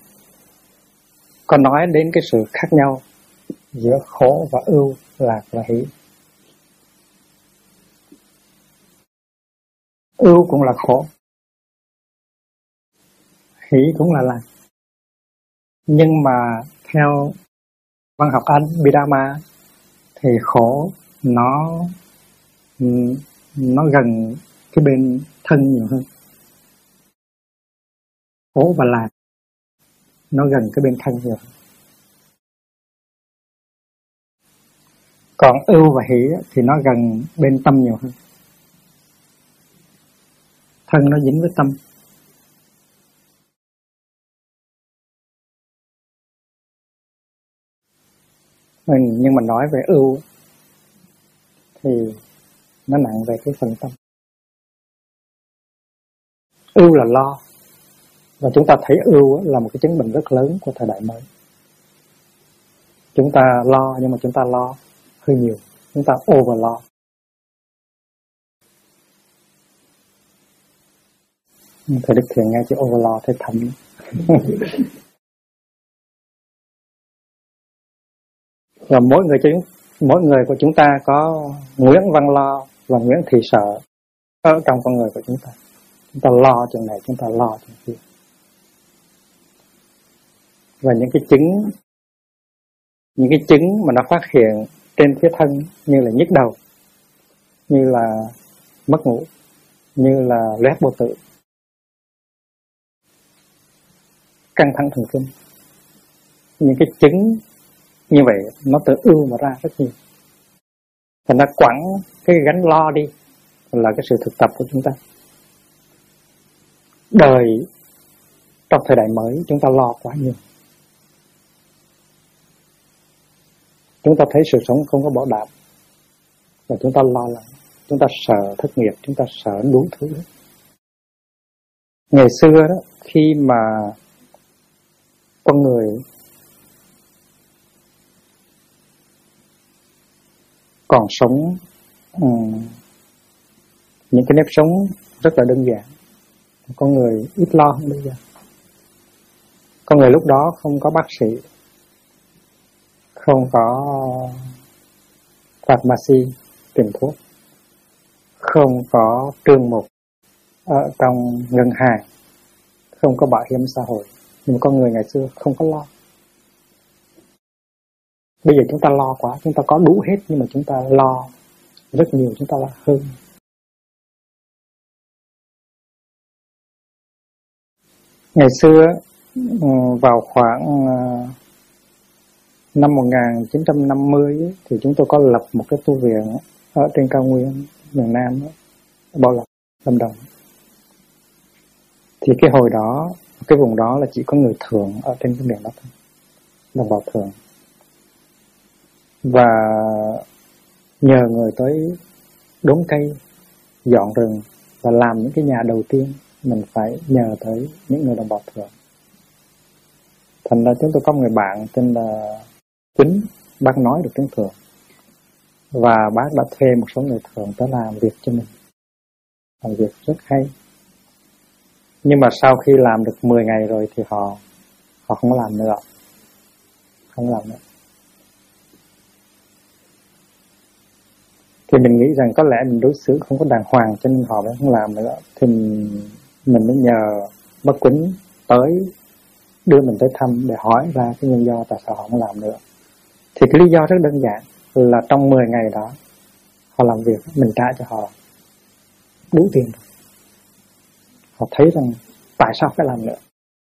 có nói đến cái sự khác nhau giữa khổ và ưu, lạc và hỷ. Ưu cũng là khổ, hỷ cũng là lạc. Nhưng mà theo văn học Abhidhamma thì khổ nó gần cái bên thân nhiều hơn. Khổ và lạc nó gần cái bên thân nhiều hơn. Còn ưu và hỷ thì nó gần bên tâm nhiều hơn. Thân nó dính với tâm. Nhưng mà nói về ưu thì nó nặng về cái phần tâm. Ưu là lo. Và chúng ta thấy ưu là một cái chứng bệnh rất lớn của thời đại mới. Chúng ta lo nhưng mà chúng ta lo hơi nhiều. Chúng ta over lo. Thầy Đức Thiện nghe chữ over lo thấy thấm. Và mỗi người của chúng ta có Nguyễn Văn Lo và Nguyễn Thị Sợ ở trong con người của chúng ta. Chúng ta lo chuyện này, chúng ta lo chuyện kia. Và những cái chứng mà nó phát hiện trên phía thân như là nhức đầu, như là mất ngủ, như là loét bao tử, căng thẳng thần kinh. Những cái chứng như vậy nó từ ưu mà ra rất nhiều. Thành ra quẳng cái gánh lo đi là cái sự thực tập của chúng ta. Đời trong thời đại mới chúng ta lo quá nhiều. Chúng ta thấy sự sống không có bảo đảm và chúng ta lo lắng, chúng ta sợ thất nghiệp, chúng ta sợ đủ thứ. Ngày xưa đó, khi mà con người còn sống những cái nếp sống rất là đơn giản, con người ít lo hơn bây giờ. Con người lúc đó không có bác sĩ, không có pharmacy tìm thuốc, không có trương mục ở trong ngân hàng, không có bảo hiểm xã hội, nhưng mà con người ngày xưa không có lo. Bây giờ chúng ta lo quá, chúng ta có đủ hết nhưng mà chúng ta lo rất nhiều, chúng ta lo hơn. Ngày xưa vào khoảng năm 1950 thì chúng tôi có lập một cái tu viện ở trên cao nguyên miền Nam, Bảo Lộc, Lâm Đồng. Thì cái hồi đó, cái vùng đó là chỉ có người thường ở trên cái miền đó thôi, đồng bào thường. Và nhờ người tới đốn cây, dọn rừng và làm những cái nhà đầu tiên, mình phải nhờ tới những người đồng bào thường. Thành ra chúng tôi có một người bạn tên là Quýnh, bác nói được tiếng thường. Và bác đã thuê một số người thường tới làm việc cho mình. Làm việc rất hay. Nhưng mà sau khi làm được 10 ngày rồi thì họ không làm nữa. Không làm nữa. Thì mình nghĩ rằng có lẽ mình đối xử không có đàng hoàng cho nên họ mới không làm nữa. Thì mình mới nhờ bác Quýnh tới đưa mình tới thăm để hỏi ra cái nguyên do tại sao họ không làm nữa. Thì cái lý do rất đơn giản là trong 10 ngày đó họ làm việc, mình trả cho họ đủ tiền rồi. Họ thấy rằng tại sao phải làm nữa,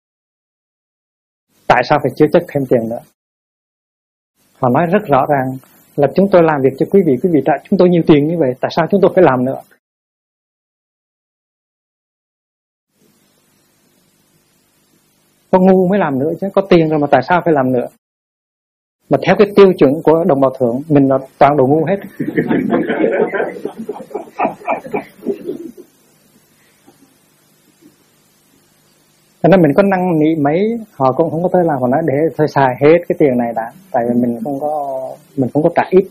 tại sao phải chứa chất thêm tiền nữa. Họ nói rất rõ ràng là chúng tôi làm việc cho quý vị trả chúng tôi nhiều tiền như vậy, tại sao chúng tôi phải làm nữa. Có ngu mới làm nữa chứ, có tiền rồi mà tại sao phải làm nữa. Mà theo cái tiêu chuẩn của đồng bào thượng, mình là toàn đồ ngu hết. Cho nên mình có năng nỉ mấy, họ cũng không có tới làm, họ nói để thôi xài hết cái tiền này đã, tại vì mình không có trả ít.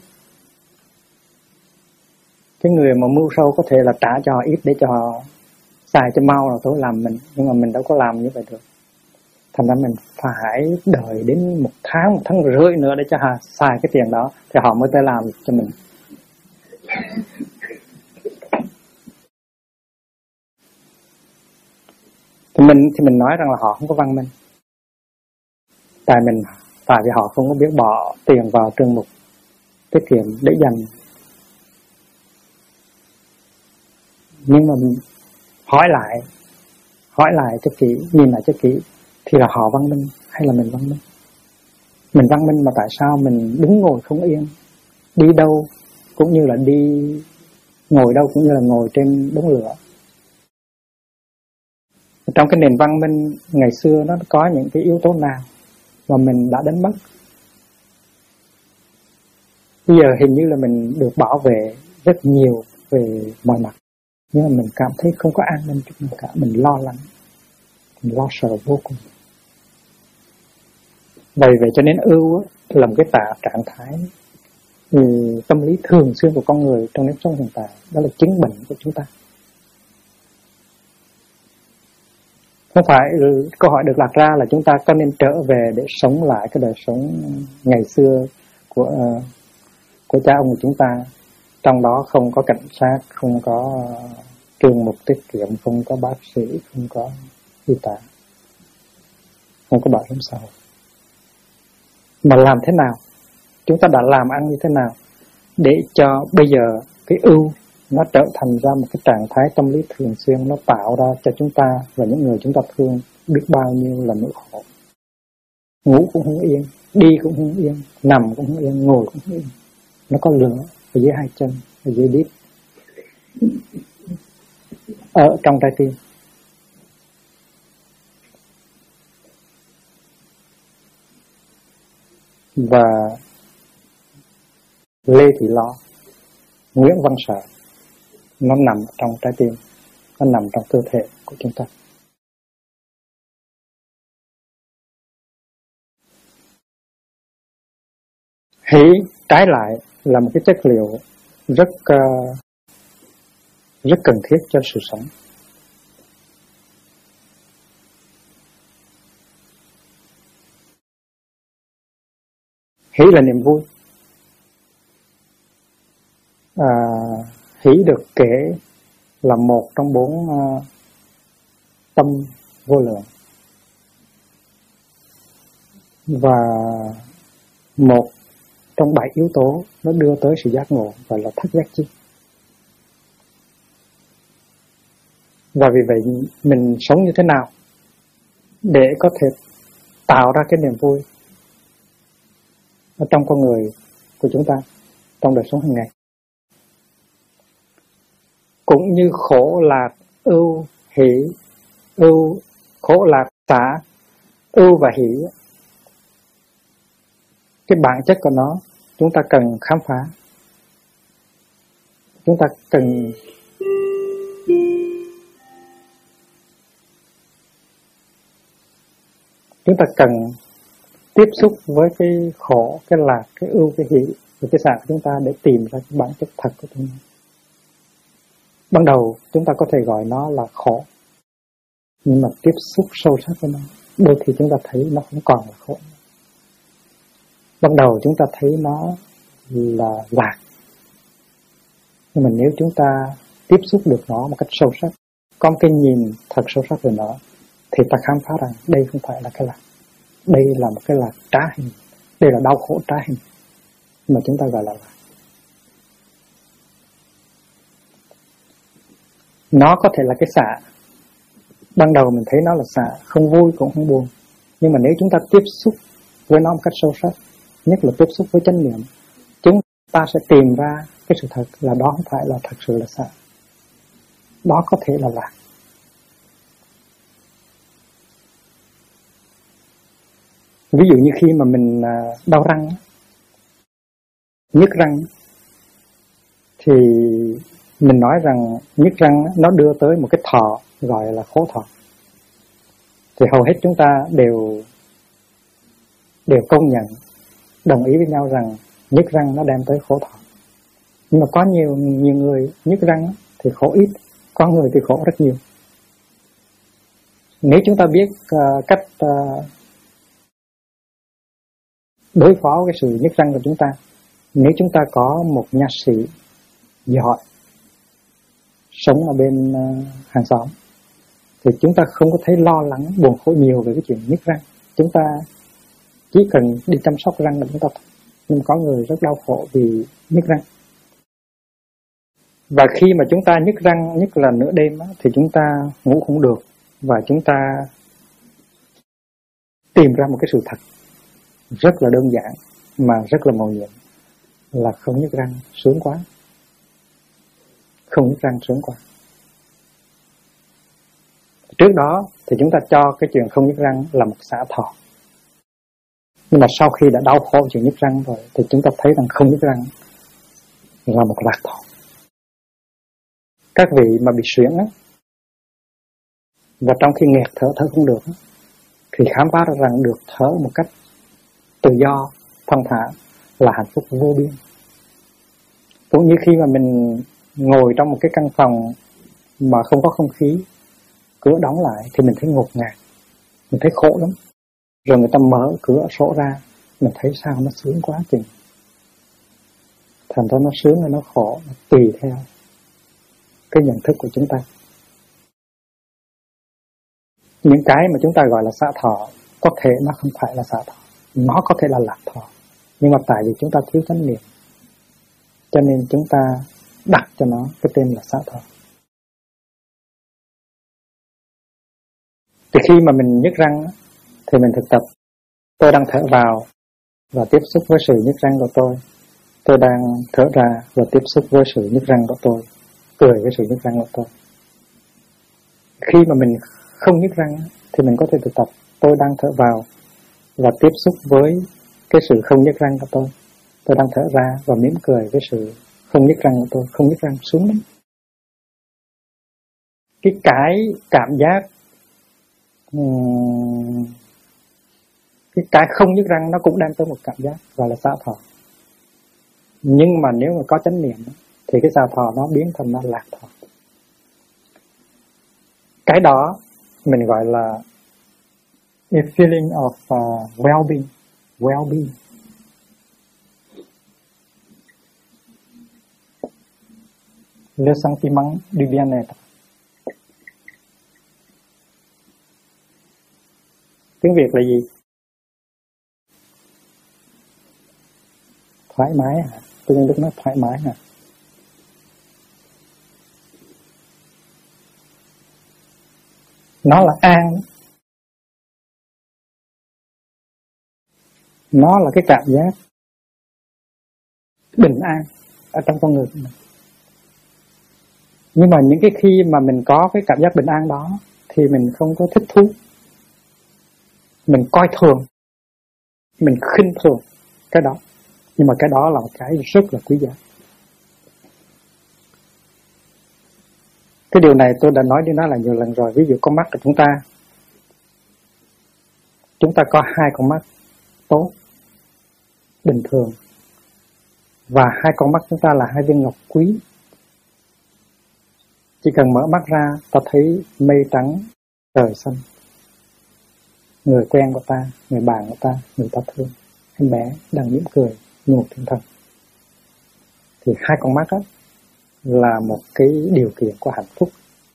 Cái người mà mưu sâu có thể là trả cho họ ít để cho họ xài cho mau rồi tối làm mình, nhưng mà mình đâu có làm như vậy được. Thành ra mình phải đợi đến 1 tháng rưỡi nữa để cho họ xài cái tiền đó thì họ mới tới làm cho mình. Thì mình nói rằng là họ không có văn minh. Tại vì họ không có biết bỏ tiền vào trương mục tiết kiệm để dành. Nhưng mà mình hỏi lại cho kỹ, nhìn lại cho kỹ, thì là họ văn minh hay là mình văn minh? Mình văn minh mà tại sao mình đứng ngồi không yên, đi đâu cũng như là đi, ngồi đâu cũng như là ngồi trên đống lửa. Trong cái nền văn minh ngày xưa nó có những cái yếu tố nào mà mình đã đánh mất. Bây giờ hình như là mình được bảo vệ rất nhiều về mọi mặt, nhưng mà mình cảm thấy không có an ninh chút nào cả. Mình lo lắng, mình lo sợ vô cùng. Vậy cho nên ưu là một cái trạng thái tâm lý thường xuyên của con người trong nếp sống hiện tại. Đó là chứng bệnh của chúng ta. Không phải câu hỏi được đặt ra là chúng ta có nên trở về để sống lại cái đời sống ngày xưa của cha ông của chúng ta. Trong đó không có cảnh sát, không có trường mục tiết kiệm, không có bác sĩ, không có y tá, không có bảo hiểm xã hội. Mà làm thế nào? Chúng ta đã làm ăn như thế nào để cho bây giờ cái ưu nó trở thành ra một cái trạng thái tâm lý thường xuyên, nó tạo ra cho chúng ta và những người chúng ta thương biết bao nhiêu là nỗi khổ. Ngủ cũng không yên, đi cũng không yên, nằm cũng không yên, ngồi cũng không yên. Nó có lửa ở dưới 2 chân, ở dưới đít, ở trong trái tim. Và Lê Thị Lo, Nguyễn Văn Sở, nó nằm trong trái tim, nó nằm trong cơ thể của chúng ta. Hỷ trái lại là một cái chất liệu rất cần thiết cho sự sống. Hỷ là niềm vui. Hỷ được kể là một trong 4 tâm vô lượng, và một trong 7 yếu tố nó đưa tới sự giác ngộ, gọi là thất giác chi. Và vì vậy mình sống như thế nào để có thể tạo ra cái niềm vui ở trong con người của chúng ta, trong đời sống hàng ngày. Cũng như khổ lạc, ưu, hỷ, khổ lạc, xả, ưu và hỷ, cái bản chất của nó chúng ta cần khám phá. Chúng ta cần tiếp xúc với cái khổ, cái lạc, cái ưu, cái hỷ và cái xả của chúng ta để tìm ra cái bản chất thật của chúng ta. Ban đầu chúng ta có thể gọi nó là khổ, nhưng mà tiếp xúc sâu sắc với nó, đôi khi chúng ta thấy nó không còn là khổ. Ban đầu chúng ta thấy nó là lạc, nhưng mà nếu chúng ta tiếp xúc được nó một cách sâu sắc, có một cái nhìn thật sâu sắc về nó, thì ta khám phá rằng đây không phải là cái lạc, đây là một cái lạc trá hình, đây là đau khổ trá hình mà chúng ta gọi là lạc. Nó có thể là cái xả. Ban đầu mình thấy nó là xả, không vui cũng không buồn, nhưng mà nếu chúng ta tiếp xúc với nó một cách sâu sắc, nhất là tiếp xúc với chánh niệm, chúng ta sẽ tìm ra cái sự thật là đó không phải là thật sự là xả, đó có thể là lạc. Ví dụ như khi mà mình đau răng, nhức răng, thì mình nói rằng nhức răng nó đưa tới một cái thọ gọi là khổ thọ. Thì hầu hết chúng ta đều công nhận, đồng ý với nhau rằng nhức răng nó đem tới khổ thọ. Nhưng mà có nhiều người nhức răng thì khổ ít, có người thì khổ rất nhiều. Nếu chúng ta biết cách đối phó cái sự nhức răng của chúng ta, nếu chúng ta có một nha sĩ giỏi sống ở bên hàng xóm, thì chúng ta không có thấy lo lắng buồn khổ nhiều về cái chuyện nhức răng. Chúng ta chỉ cần đi chăm sóc răng là chúng ta. Nhưng có người rất đau khổ vì nhức răng. Và khi mà chúng ta nhức răng, nhất là nửa đêm, thì chúng ta ngủ không được, và chúng ta tìm ra một cái sự thật rất là đơn giản mà rất là mầu nhiệm, là không nhức răng sướng quá. Không nhức răng sướng quá. Trước đó thì chúng ta cho cái chuyện không nhức răng là một xả thọ. Nhưng mà sau khi đã đau khổ chuyện nhức răng rồi, thì chúng ta thấy rằng không nhức răng là một lạc thọ. Các vị mà bị suyễn á, và trong khi nghẹt thở không được á, thì khám phá ra rằng được thở một cách tự do, thong thả là hạnh phúc vô biên. Cũng như khi mà mình ngồi trong một cái căn phòng mà không có không khí, cửa đóng lại, thì mình thấy ngột ngạt, mình thấy khổ lắm. Rồi người ta mở cửa sổ ra, mình thấy sao nó sướng quá chừng. Thành ra nó sướng hay nó khổ nó tùy theo cái nhận thức của chúng ta. Những cái mà chúng ta gọi là xả thọ, có thể nó không phải là xả thọ, nó có thể là lạc thọ. Nhưng mà tại vì chúng ta thiếu chánh niệm, cho nên chúng ta đặt cho nó cái tên là xả thọ. Thì khi mà mình nhức răng, thì mình thực tập, tôi đang thở vào và tiếp xúc với sự nhức răng của tôi. Tôi đang thở ra và tiếp xúc với sự nhức răng của tôi, cười với sự nhức răng của tôi. Khi mà mình không nhức răng, thì mình có thể thực tập, tôi đang thở vào và tiếp xúc với cái sự không nhức răng của tôi. Tôi đang thở ra và mỉm cười với sự không nhức răng của tôi. Không nhức răng sướng lắm. Cái cảm giác cái không nhức răng nó cũng đem tới một cảm giác gọi là xả thọ. Nhưng mà nếu mà có chánh niệm thì cái xả thọ nó biến thành nó lạc thọ. Cái đó mình gọi là a feeling of well-being. Le sentiment du bien-être. Tiếng Việt là gì? Thoải mái hả? Tôi nghe lúc nói thoải mái hả? Nó là an. Nó là cái cảm giác bình an ở trong con người của mình. Nhưng mà những cái khi mà mình có cái cảm giác bình an đó thì mình không có thích thú, mình coi thường, mình khinh thường cái đó. Nhưng mà cái đó là một cái rất là quý giá. Cái điều này tôi đã nói đi nói lại nhiều lần rồi. Ví dụ con mắt của chúng ta có hai con mắt tốt, bình thường, và hai con mắt chúng ta là hai viên ngọc quý. Chỉ cần mở mắt ra, ta thấy mây trắng, trời xanh, người quen của ta, người bạn của ta, người ta thương, em bé đang mỉm cười như một thiên thần. Thì hai con mắt đó là một cái điều kiện của hạnh phúc.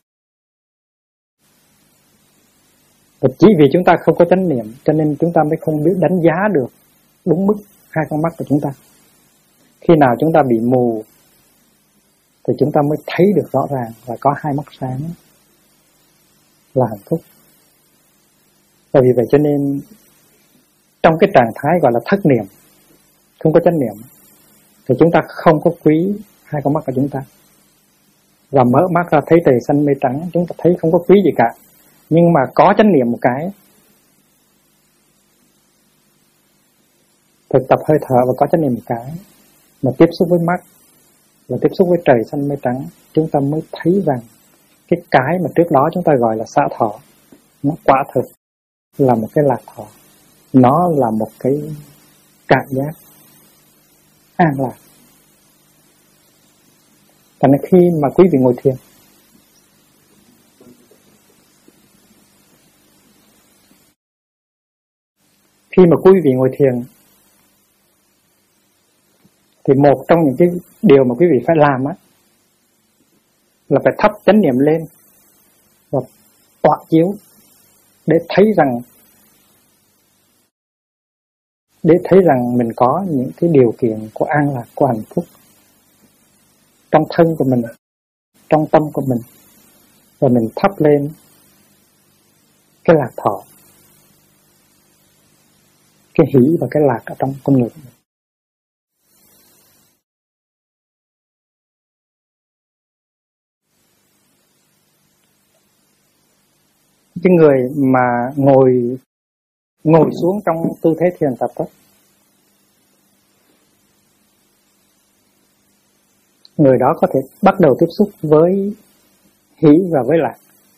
Và chỉ vì chúng ta không có chánh niệm cho nên chúng ta mới không biết đánh giá được đúng mức hai con mắt của chúng ta. Khi nào chúng ta bị mù thì chúng ta mới thấy được rõ ràng là có hai mắt sáng là hạnh phúc. Và vì vậy cho nên trong cái trạng thái gọi là thất niệm, không có chánh niệm, thì chúng ta không có quý hai con mắt của chúng ta. Và mở mắt ra thấy trời xanh mây trắng, chúng ta thấy không có quý gì cả. Nhưng mà có chánh niệm một cái, thực tập hơi thở và có chánh niệm một cái, mà tiếp xúc với mắt, và tiếp xúc với trời xanh mây trắng, chúng ta mới thấy rằng cái mà trước đó chúng ta gọi là xả thọ, nó quả thực là một cái lạc thọ. Nó là một cái cảm giác an lạc. Thành ra khi mà quý vị ngồi thiền, khi mà quý vị ngồi thiền thì một trong những cái điều mà quý vị phải làm á là phải thắp chánh niệm lên và tọa chiếu để thấy rằng mình có những cái điều kiện của an lạc, của hạnh phúc trong thân của mình, trong tâm của mình, và mình thắp lên cái lạc thọ, cái hỷ và cái lạc ở trong con người của mình. Cái người mà ngồi xuống trong tư thế thiền tập đó, người đó có thể bắt đầu tiếp xúc với hỷ và với lạc.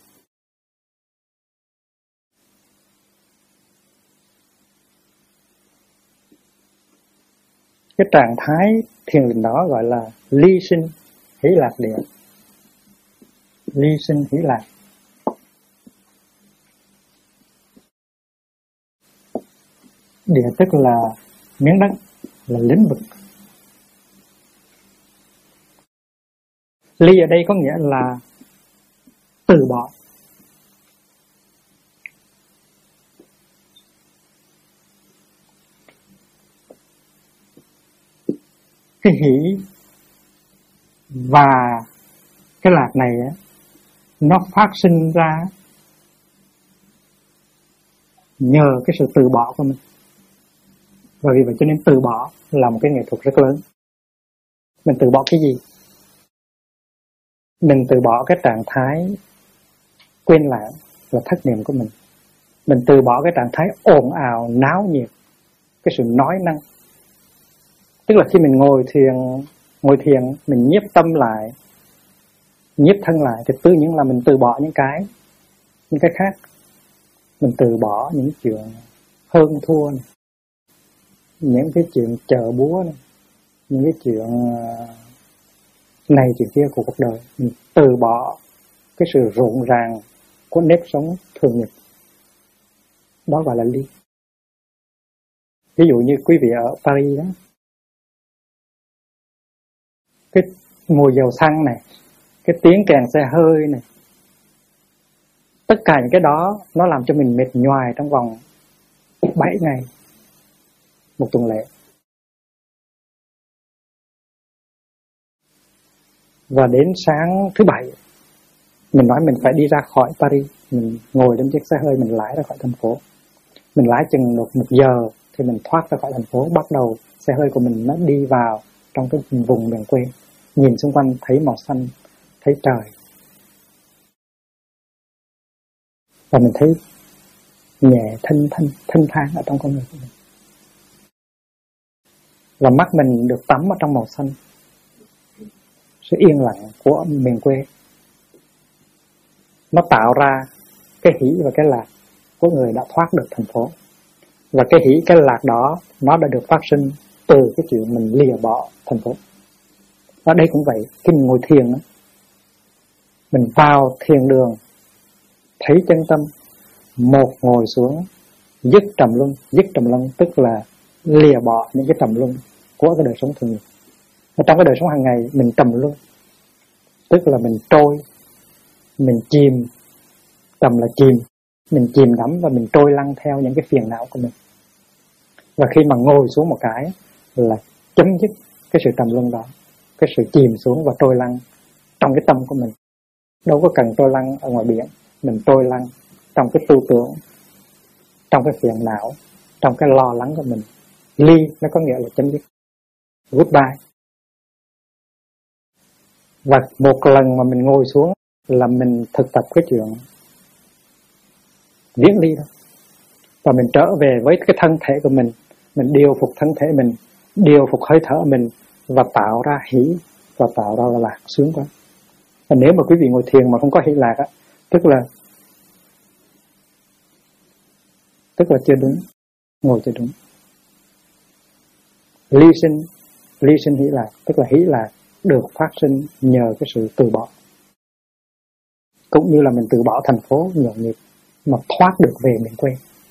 Cái trạng thái thiền định đó gọi là ly sinh hỷ lạc địa. Ly sinh hỷ lạc. Địa tức là miếng đất, là lĩnh vực. Ly ở đây có nghĩa là từ bỏ. Cái hỷ và cái lạc này nó phát sinh ra nhờ cái sự từ bỏ của mình. Và vì vậy cho nên từ bỏ là một cái nghệ thuật rất lớn. Mình từ bỏ cái gì? Mình từ bỏ cái trạng thái quên lãng và thất niệm của mình. Mình từ bỏ cái trạng thái ồn ào, náo nhiệt, cái sự nói năng. Tức là khi mình ngồi thiền, mình nhiếp tâm lại, nhiếp thân lại, thì tự nhiên là mình từ bỏ những cái khác. Mình từ bỏ những chuyện hơn thua này, những cái chuyện chợ búa này, những cái chuyện này chuyện kia của cuộc đời. Mình từ bỏ cái sự rộn ràng của nếp sống thường nhật. Đó gọi là ly. Ví dụ như quý vị ở Paris đó, cái mùi dầu xăng này, cái tiếng kèn xe hơi này, tất cả những cái đó nó làm cho mình mệt nhoài trong vòng 7 ngày, một tuần lễ. Và đến sáng thứ Bảy, mình nói mình phải đi ra khỏi Paris. Mình ngồi lên chiếc xe hơi, mình lái ra khỏi thành phố. Mình lái chừng được 1 giờ thì mình thoát ra khỏi thành phố. Bắt đầu xe hơi của mình nó đi vào trong cái vùng miền quê. Nhìn xung quanh thấy màu xanh, thấy trời. Và mình thấy nhẹ thanh thang ở trong con người của mình. Và mắt mình được tắm ở trong màu xanh, sự yên lặng của miền quê. Nó tạo ra cái hỷ và cái lạc của người đã thoát được thành phố. Và cái hỷ, cái lạc đó nó đã được phát sinh từ cái chuyện mình lìa bỏ thành phố. Ở đây cũng vậy, khi mình ngồi thiền đó, mình vào thiền đường, thấy chân tâm, một ngồi xuống, dứt trầm luân tức là lìa bỏ những cái trầm luân của cái đời sống thường nhật. Ở trong cái đời sống hàng ngày mình trầm luân, tức là mình trôi, mình chìm, trầm là chìm, mình chìm đắm và mình trôi lăn theo những cái phiền não của mình. Và khi mà ngồi xuống một cái là chấm dứt cái sự trầm luân đó, cái sự chìm xuống và trôi lăn trong cái tâm của mình. Đâu có cần trôi lăn ở ngoài biển, mình trôi lăn trong cái tư tưởng, trong cái phiền não, trong cái lo lắng của mình. Ly nó có nghĩa là chấm dứt, goodbye. Và một lần mà mình ngồi xuống là mình thực tập cái chuyện viễn ly đó. Và mình trở về với cái thân thể của mình điều phục thân thể mình, điều phục hơi thở mình và tạo ra hỷ và tạo ra lạc, sướng quá. Và nếu mà quý vị ngồi thiền mà không có hỷ lạc á, tức là chưa đúng, ngồi chưa đúng. Ly sinh hỷ lạc, tức là hỷ lạc được phát sinh nhờ cái sự từ bỏ. Cũng như là mình từ bỏ thành phố nhộn nhịp mà thoát được về miền quê.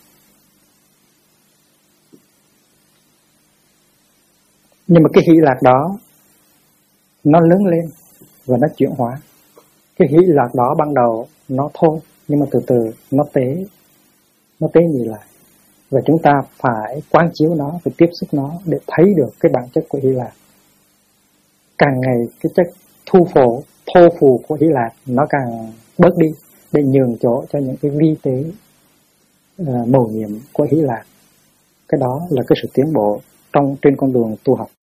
Nhưng mà cái hỷ lạc đó nó lớn lên và nó chuyển hóa. Cái hỷ lạc đó ban đầu nó thôi, nhưng mà từ từ nó tế nhị lại. Và chúng ta phải quán chiếu nó, phải tiếp xúc nó để thấy được cái bản chất của hỷ lạc. Càng ngày cái chất thô phù của hỷ lạc nó càng bớt đi để nhường chỗ cho những cái vi tế mầu nhiệm của hỷ lạc. Cái đó là cái sự tiến bộ trên con đường tu học.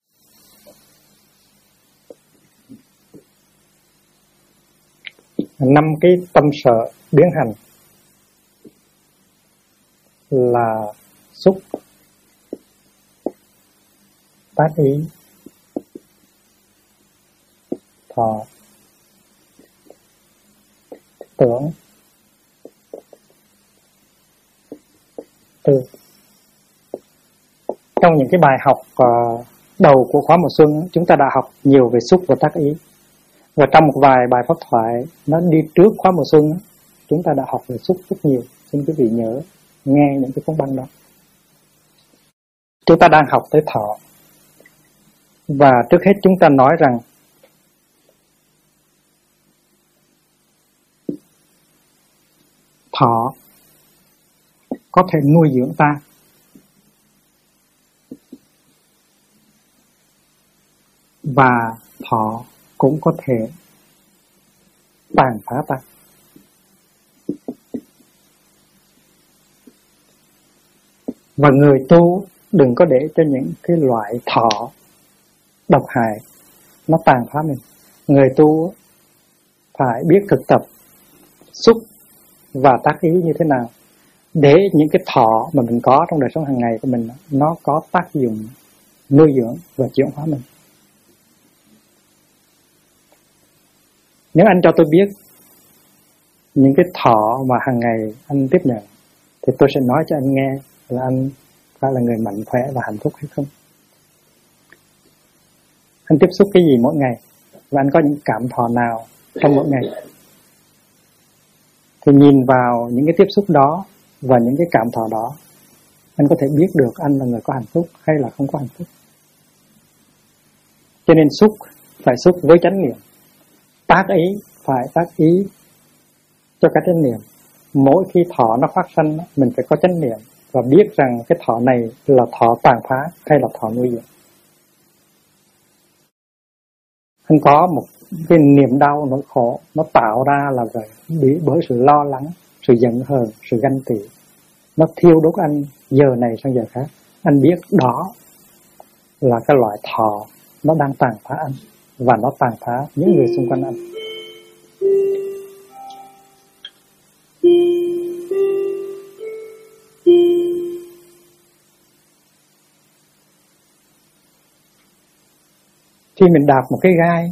Năm cái tâm sở biến hành là xúc, tác ý, thọ, tưởng, tư. Trong những cái bài học đầu của khóa mùa xuân, chúng ta đã học nhiều về xúc và tác ý. Và trong một vài bài pháp thoại nó đi trước khóa mùa xuân, chúng ta đã học về xúc rất nhiều. Xin quý vị nhớ nghe những cái cuốn băng đó. Chúng ta đang học tới thọ. Và trước hết chúng ta nói rằng thọ có thể nuôi dưỡng ta. Và thọ cũng có thể tàn phá ta. Và người tu đừng có để cho những cái loại thọ độc hại nó tàn phá mình. Người tu phải biết thực tập xúc và tác ý như thế nào để những cái thọ mà mình có trong đời sống hàng ngày của mình nó có tác dụng nuôi dưỡng và chuyển hóa mình. Nếu anh cho tôi biết những cái thọ mà hàng ngày anh tiếp nhận thì tôi sẽ nói cho anh nghe là anh phải là người mạnh khỏe và hạnh phúc hay không. Anh tiếp xúc cái gì mỗi ngày và anh có những cảm thọ nào trong mỗi ngày. Thì nhìn vào những cái tiếp xúc đó và những cái cảm thọ đó, anh có thể biết được anh là người có hạnh phúc hay là không có hạnh phúc. Cho nên xúc phải xúc với chánh niệm, tác ý phải tác ý cho cái chánh niệm. Mỗi khi thọ nó phát sinh, mình phải có chánh niệm và biết rằng cái thọ này là thọ tàn phá hay là thọ nuôi dưỡng. Không có một cái niềm đau nỗi khổ nó tạo ra là bởi sự lo lắng, sự giận hờn, sự ganh tị. Nó thiêu đốt anh giờ này sang giờ khác. Anh biết đó là cái loại thọ nó đang tàn phá anh và nó tàn phá những người xung quanh anh. Khi mình đạp một cái gai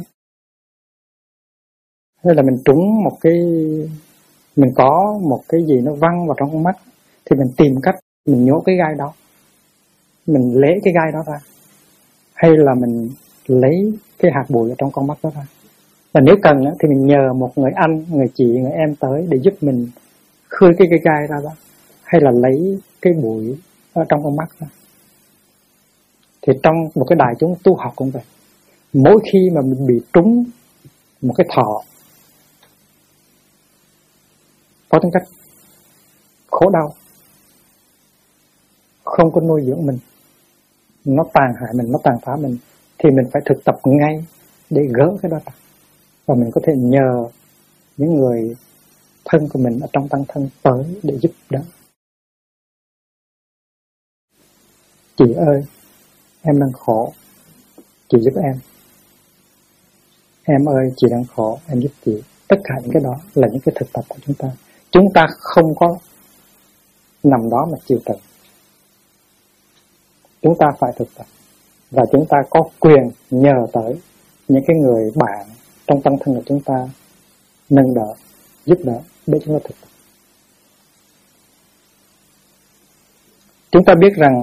hay là mình trúng một cái, mình có một cái gì nó văng vào trong con mắt, thì mình tìm cách mình nhổ cái gai đó, mình lấy cái gai đó ra, hay là mình lấy cái hạt bụi ở trong con mắt đó ra. Và nếu cần thì mình nhờ một người anh, người chị, người em tới để giúp mình khơi cái gai ra đó, hay là lấy cái bụi ở trong con mắt ra. Thì trong một cái đại chúng tu học cũng vậy. Mỗi khi mà mình bị trúng một cái thọ có tính cách khổ đau, không có nuôi dưỡng mình, nó tàn hại mình, nó tàn phá mình, thì mình phải thực tập ngay để gỡ cái đó ra. Và mình có thể nhờ những người thân của mình ở trong tăng thân tới để giúp đỡ. Chị ơi, em đang khổ, chị giúp em. Em ơi, chị đang khổ, em giúp chị. Tất cả những cái đó là những cái thực tập của chúng ta. Chúng ta không có nằm đó mà chịu trận. Chúng ta phải thực tập. Và chúng ta có quyền nhờ tới những cái người bạn trong tăng thân của chúng ta nâng đỡ, giúp đỡ để chúng ta thực tập. Chúng ta biết rằng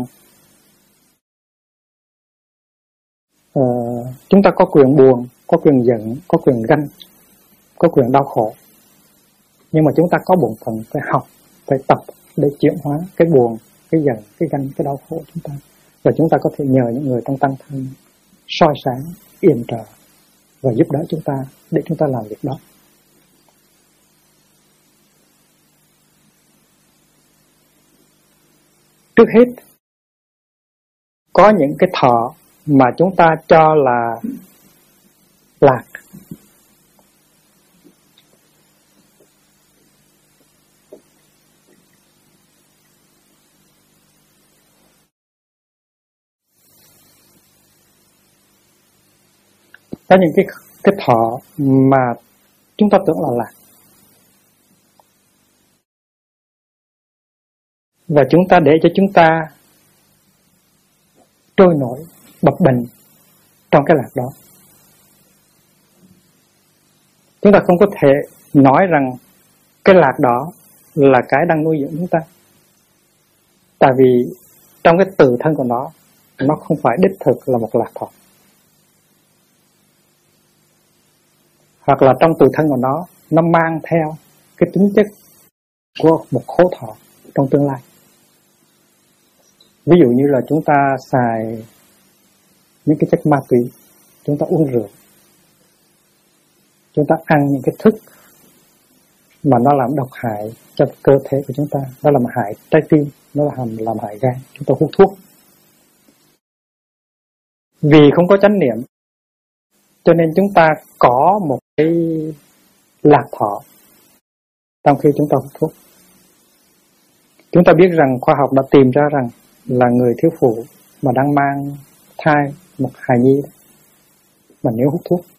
chúng ta có quyền buồn, có quyền giận, có quyền ganh, có quyền đau khổ. Nhưng mà chúng ta có bổn phận phải học, phải tập để chuyển hóa cái buồn, cái giận, cái ganh, cái đau khổ của chúng ta. Và chúng ta có thể nhờ những người trong tăng thân soi sáng, yểm trợ và giúp đỡ chúng ta để chúng ta làm việc đó. Trước hết, có những cái thọ mà chúng ta cho là lạc. Có những cái thọ mà chúng ta tưởng là lạc. Và chúng ta để cho chúng ta trôi nổi, bập bềnh trong cái lạc đó. Chúng ta không có thể nói rằng cái lạc đó là cái đang nuôi dưỡng chúng ta. Tại vì trong cái tự thân của nó không phải đích thực là một lạc thọ. Hoặc là trong tự thân của nó mang theo cái tính chất của một khổ thọ trong tương lai. Ví dụ như là chúng ta xài những cái chất ma túy, chúng ta uống rượu, chúng ta ăn những cái thức mà nó làm độc hại cho cơ thể của chúng ta, nó làm hại trái tim, nó làm hại gan, chúng ta hút thuốc. Vì không có chánh niệm, cho nên chúng ta có một cái lạc thọ trong khi chúng ta hút thuốc. Chúng ta biết rằng khoa học đã tìm ra rằng là người thiếu phụ mà đang mang thai một hài nhi mà nếu hút thuốc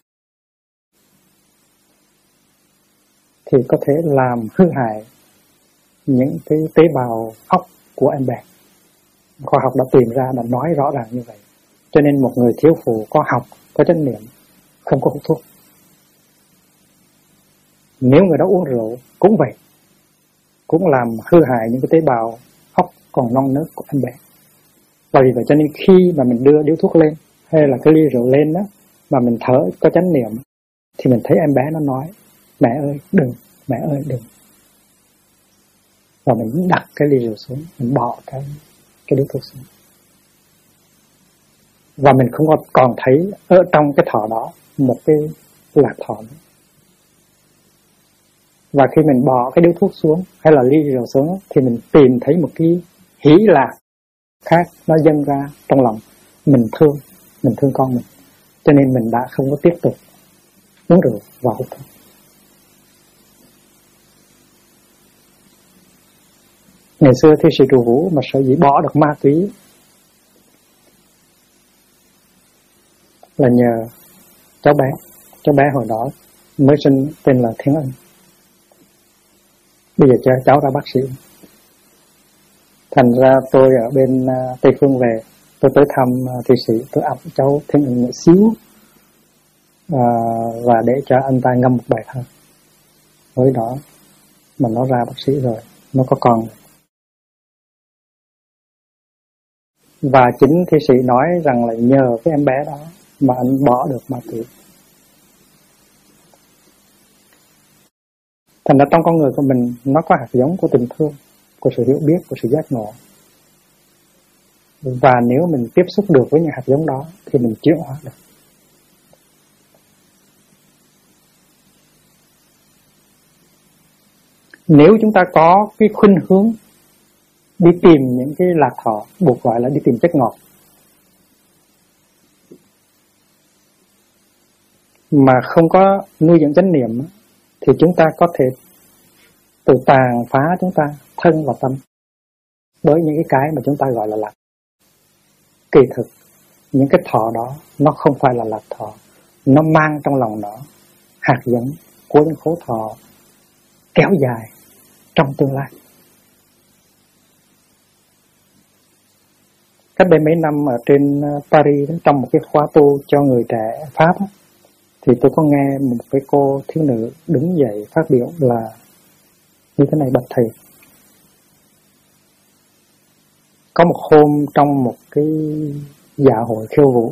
thì có thể làm hư hại những cái tế bào óc của em bé. Khoa học đã tìm ra, đã nói rõ ràng như vậy. Cho nên một người thiếu phụ có học, có chánh niệm, không có hút thuốc. Nếu người đó uống rượu cũng vậy, cũng làm hư hại những cái tế bào óc còn non nớt của em bé. Và vì vậy cho nên khi mà mình đưa điếu thuốc lên hay là cái ly rượu lên đó, mà mình thở có chánh niệm, thì mình thấy em bé nó nói mẹ ơi đừng, mẹ ơi đừng. Và mình đặt cái ly rượu xuống, mình bỏ cái điếu thuốc xuống. Và mình không còn thấy ở trong cái thọ đó một cái lạc thọ nữa. Và khi mình bỏ cái điếu thuốc xuống hay là ly rượu xuống thì mình tìm thấy một cái hỷ lạc khác nó dâng ra trong lòng. Mình thương con mình, cho nên mình đã không có tiếp tục uống rượu và hút thuốc. Ngày xưa thi sĩ Trụ Vũ mà sở dĩ bỏ được ma túy là nhờ cháu bé hồi đó mới sinh tên là Thiên Ân. Bây giờ cháu ra bác sĩ. Thành ra tôi ở bên Tây Phương về, tôi tới thăm thi sĩ, tôi ẵm cháu Thiên Ân một xíu và để cho anh ta ngâm một bài thơ. Với đó mà nó ra bác sĩ rồi, nó có con rồi. Và chính thi sĩ nói rằng là nhờ cái em bé đó mà anh bỏ được ma túy. Thành ra trong con người của mình nó có hạt giống của tình thương, của sự hiểu biết, của sự giác ngộ. Và nếu mình tiếp xúc được với những hạt giống đó thì mình chuyển hóa được. Nếu chúng ta có cái khuynh hướng đi tìm những cái lạc thọ, buộc gọi là đi tìm chất ngọt, mà không có nuôi dưỡng chánh niệm, thì chúng ta có thể tự tàn phá chúng ta thân và tâm bởi những cái mà chúng ta gọi là lạc. Kỳ thực những cái thọ đó nó không phải là lạc thọ, nó mang trong lòng nó hạt giống của những khổ thọ kéo dài trong tương lai. Cách đây mấy năm ở trên Paris, trong một cái khóa tu cho người trẻ Pháp, thì tôi có nghe một cái cô thiếu nữ đứng dậy phát biểu là như thế này: bạch thầy, có một hôm trong một cái dạ hội khiêu vũ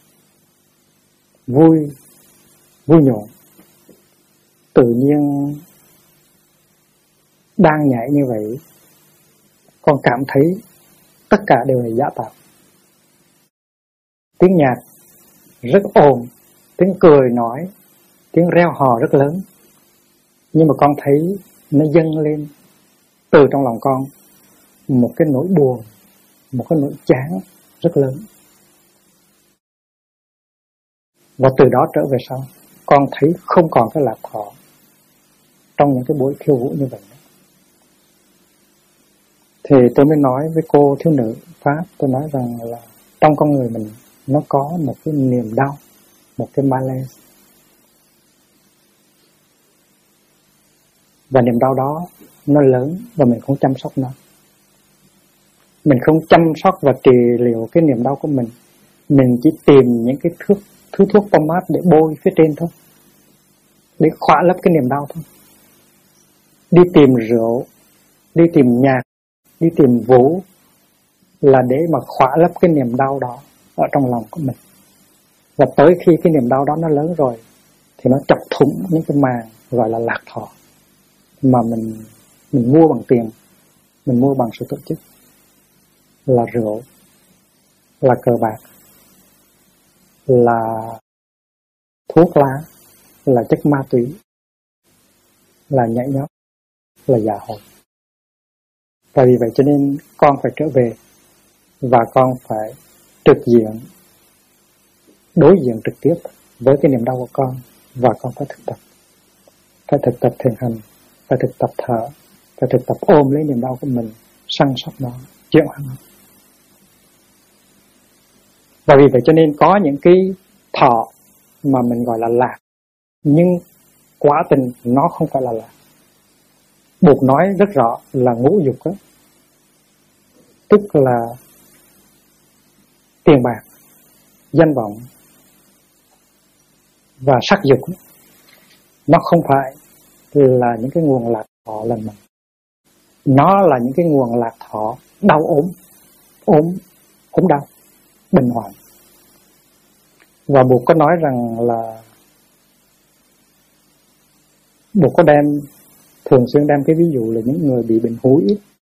vui nhộn, tự nhiên đang nhảy như vậy, con cảm thấy tất cả đều là giả tạo. Tiếng nhạc rất ồn, tiếng cười nói, tiếng reo hò rất lớn, nhưng mà con thấy nó dâng lên từ trong lòng con một cái nỗi buồn, một cái nỗi chán rất lớn. Và từ đó trở về sau, con thấy không còn cái lạc thọ trong những cái buổi khiêu vũ như vậy nữa. Thì tôi mới nói với cô thiếu nữ Pháp, tôi nói rằng là trong con người mình nó có một cái niềm đau, một cái malaise. Và niềm đau đó nó lớn và mình không chăm sóc nó. Mình không chăm sóc và trị liệu cái niềm đau của mình. Mình chỉ tìm những cái thứ thuốc pomade để bôi phía trên thôi, để khỏa lấp cái niềm đau thôi. Đi tìm rượu, đi tìm nhạc, đi tìm vũ là để mà khỏa lấp cái niềm đau đó ở trong lòng của mình. Và tới khi cái niềm đau đó nó lớn rồi thì nó chọc thủng những cái màng gọi là lạc thọ mà mình mua bằng tiền, mình mua bằng sự tổ chức, là rượu, là cờ bạc, là thuốc lá, là chất ma túy, là nhảy nhót, là dạ hội. Và vì vậy cho nên con phải trở về và con phải đối diện trực tiếp với cái niềm đau của con, và con phải thực tập thiền hành, phải thực tập thở, phải thực tập ôm lấy niềm đau của mình, săn sóc nó, chuyển hóa nó. Và vì vậy cho nên có những cái thọ mà mình gọi là lạc, nhưng quả tình nó không phải là lạc. Buộc nói rất rõ là ngũ dục đó, tức là tiền bạc, danh vọng và sắc dục đó, nó không phải là những cái nguồn lạc thọ lành mạnh. Nó là những cái nguồn lạc thọ đau ốm đau, bệnh hoạn. Và Buộc có nói rằng là Buộc có thường xuyên đem cái ví dụ là những người bị bệnh húi,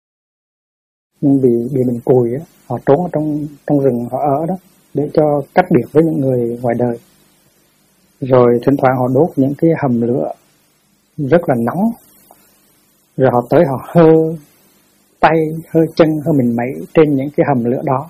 bị bệnh cùi á, họ trốn ở trong rừng họ ở đó để cho cách biệt với những người ngoài đời. Rồi thỉnh thoảng họ đốt những cái hầm lửa rất là nóng Rồi họ tới họ hơ tay, hơ chân, hơ mình mẩy trên những cái hầm lửa đó.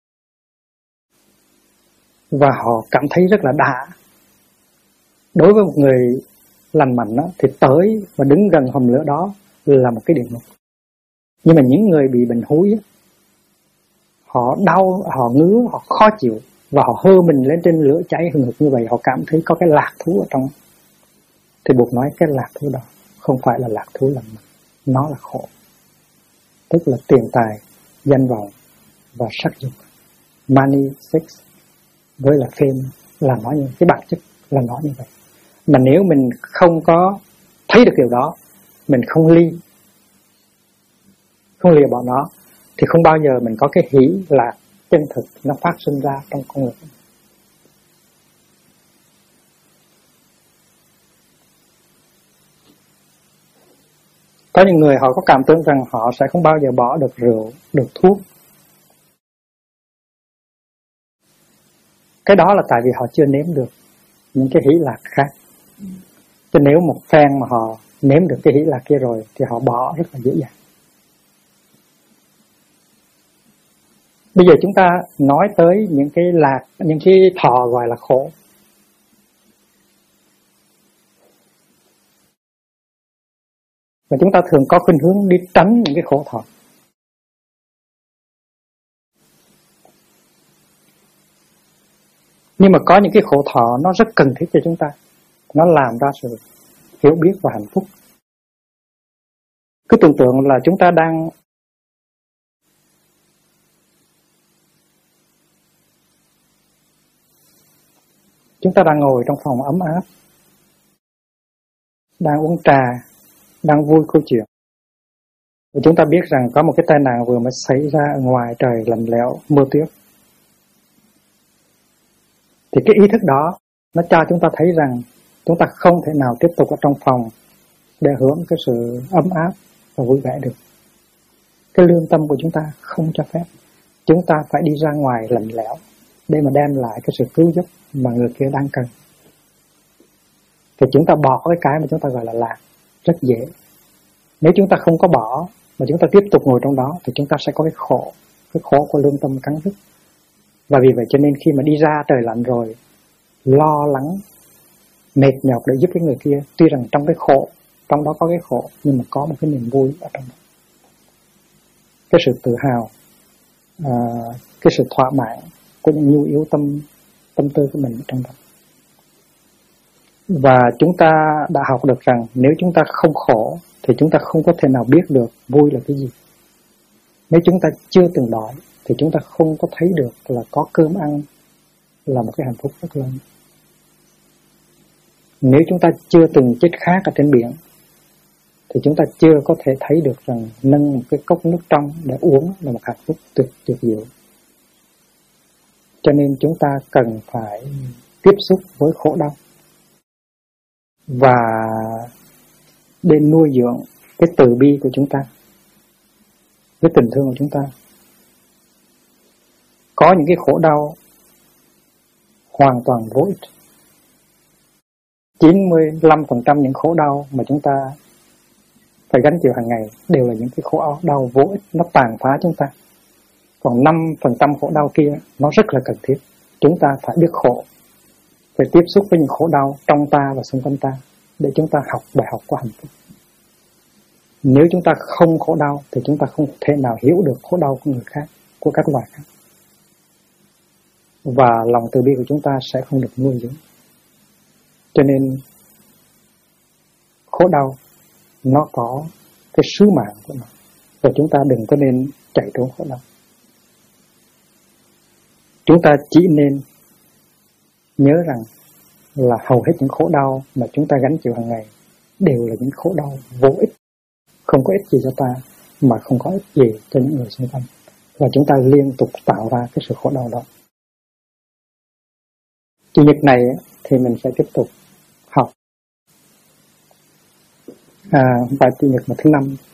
Và họ cảm thấy rất là đã. Đối với một người lành mạnh đó, thì tới và đứng gần hầm lửa đó là một cái địa ngục. Nhưng mà những người bị bệnh húi, họ đau, họ ngứa, họ khó chịu, và họ hơ mình lên trên lửa cháy hừng hực như vậy, họ cảm thấy có cái lạc thú ở trong. Thì Bụt nói cái lạc thú đó không phải là lạc thú lành mạnh, nó là khổ. Tức là tiền tài, danh vọng và sắc dục. Money, sex với là fame là nó như cái bản chất là nó như vậy. Mà nếu mình không có thấy được điều đó, mình không lìa bỏ nó, thì không bao giờ mình có cái hỷ lạc chân thực nó phát sinh ra trong con người. Có những người họ có cảm tưởng rằng họ sẽ không bao giờ bỏ được rượu, được thuốc. Cái đó là tại vì họ chưa nếm được những cái hỷ lạc khác. Chứ nếu một phen mà họ nếm được cái hỷ lạc kia rồi thì họ bỏ rất là dễ dàng. Bây giờ chúng ta nói tới những cái lạc, những cái thọ gọi là khổ. Và chúng ta thường có khuynh hướng đi tránh những cái khổ thọ. Nhưng mà có những cái khổ thọ nó rất cần thiết cho chúng ta. Nó làm ra sự hiểu biết và hạnh phúc. Cứ tưởng tượng là chúng ta đang ngồi trong phòng ấm áp, đang uống trà, đang vui câu chuyện. Và chúng ta biết rằng có một cái tai nạn vừa mới xảy ra ở ngoài, trời lạnh lẽo, mưa tuyết. Thì cái ý thức đó nó cho chúng ta thấy rằng chúng ta không thể nào tiếp tục ở trong phòng để hưởng cái sự ấm áp và vui vẻ được. Cái lương tâm của chúng ta không cho phép. Chúng ta phải đi ra ngoài lạnh lẽo để mà đem lại cái sự cứu giúp mà người kia đang cần. Thì chúng ta bỏ cái mà chúng ta gọi là lạc rất dễ. Nếu chúng ta không có bỏ mà chúng ta tiếp tục ngồi trong đó thì chúng ta sẽ có cái khổ của lương tâm cắn rứt. Và vì vậy cho nên khi mà đi ra trời lạnh rồi, lo lắng, mệt nhọc để giúp cái người kia, tuy rằng trong đó có cái khổ, nhưng mà có một cái niềm vui ở trong đó. Cái sự tự hào, cái sự thỏa mãn của những nhu yếu tâm tư của mình ở trong đó. Và chúng ta đã học được rằng nếu chúng ta không khổ thì chúng ta không có thể nào biết được vui là cái gì. Nếu chúng ta chưa từng đói thì chúng ta không có thấy được là có cơm ăn là một cái hạnh phúc rất lớn. Nếu chúng ta chưa từng chết khát ở trên biển thì chúng ta chưa có thể thấy được rằng nâng một cái cốc nước trong để uống là một hạnh phúc tuyệt diệu. Cho nên chúng ta cần phải tiếp xúc với khổ đau và để nuôi dưỡng cái từ bi của chúng ta, cái tình thương của chúng ta. Có những cái khổ đau hoàn toàn vô ích. 95% những khổ đau mà chúng ta phải gánh chịu hàng ngày đều là những cái khổ đau vô ích, nó tàn phá chúng ta. Còn 5% khổ đau kia nó rất là cần thiết. Chúng ta phải biết khổ, phải tiếp xúc với những khổ đau trong ta và xung quanh ta để chúng ta học bài học của hạnh phúc. Nếu chúng ta không khổ đau thì chúng ta không thể nào hiểu được khổ đau của người khác, của các loài khác. Và lòng từ bi của chúng ta sẽ không được nuôi dưỡng. Cho nên khổ đau nó có cái sứ mạng của nó, và chúng ta đừng có nên chạy trốn khổ đau. Chúng ta chỉ nên nhớ rằng là hầu hết những khổ đau mà chúng ta gánh chịu hàng ngày đều là những khổ đau vô ích, không có ích gì cho ta mà không có ích gì cho những người xung quanh, và chúng ta liên tục tạo ra cái sự khổ đau đó. Chủ nhật này thì mình sẽ tiếp tục học bài chủ nhật thứ 5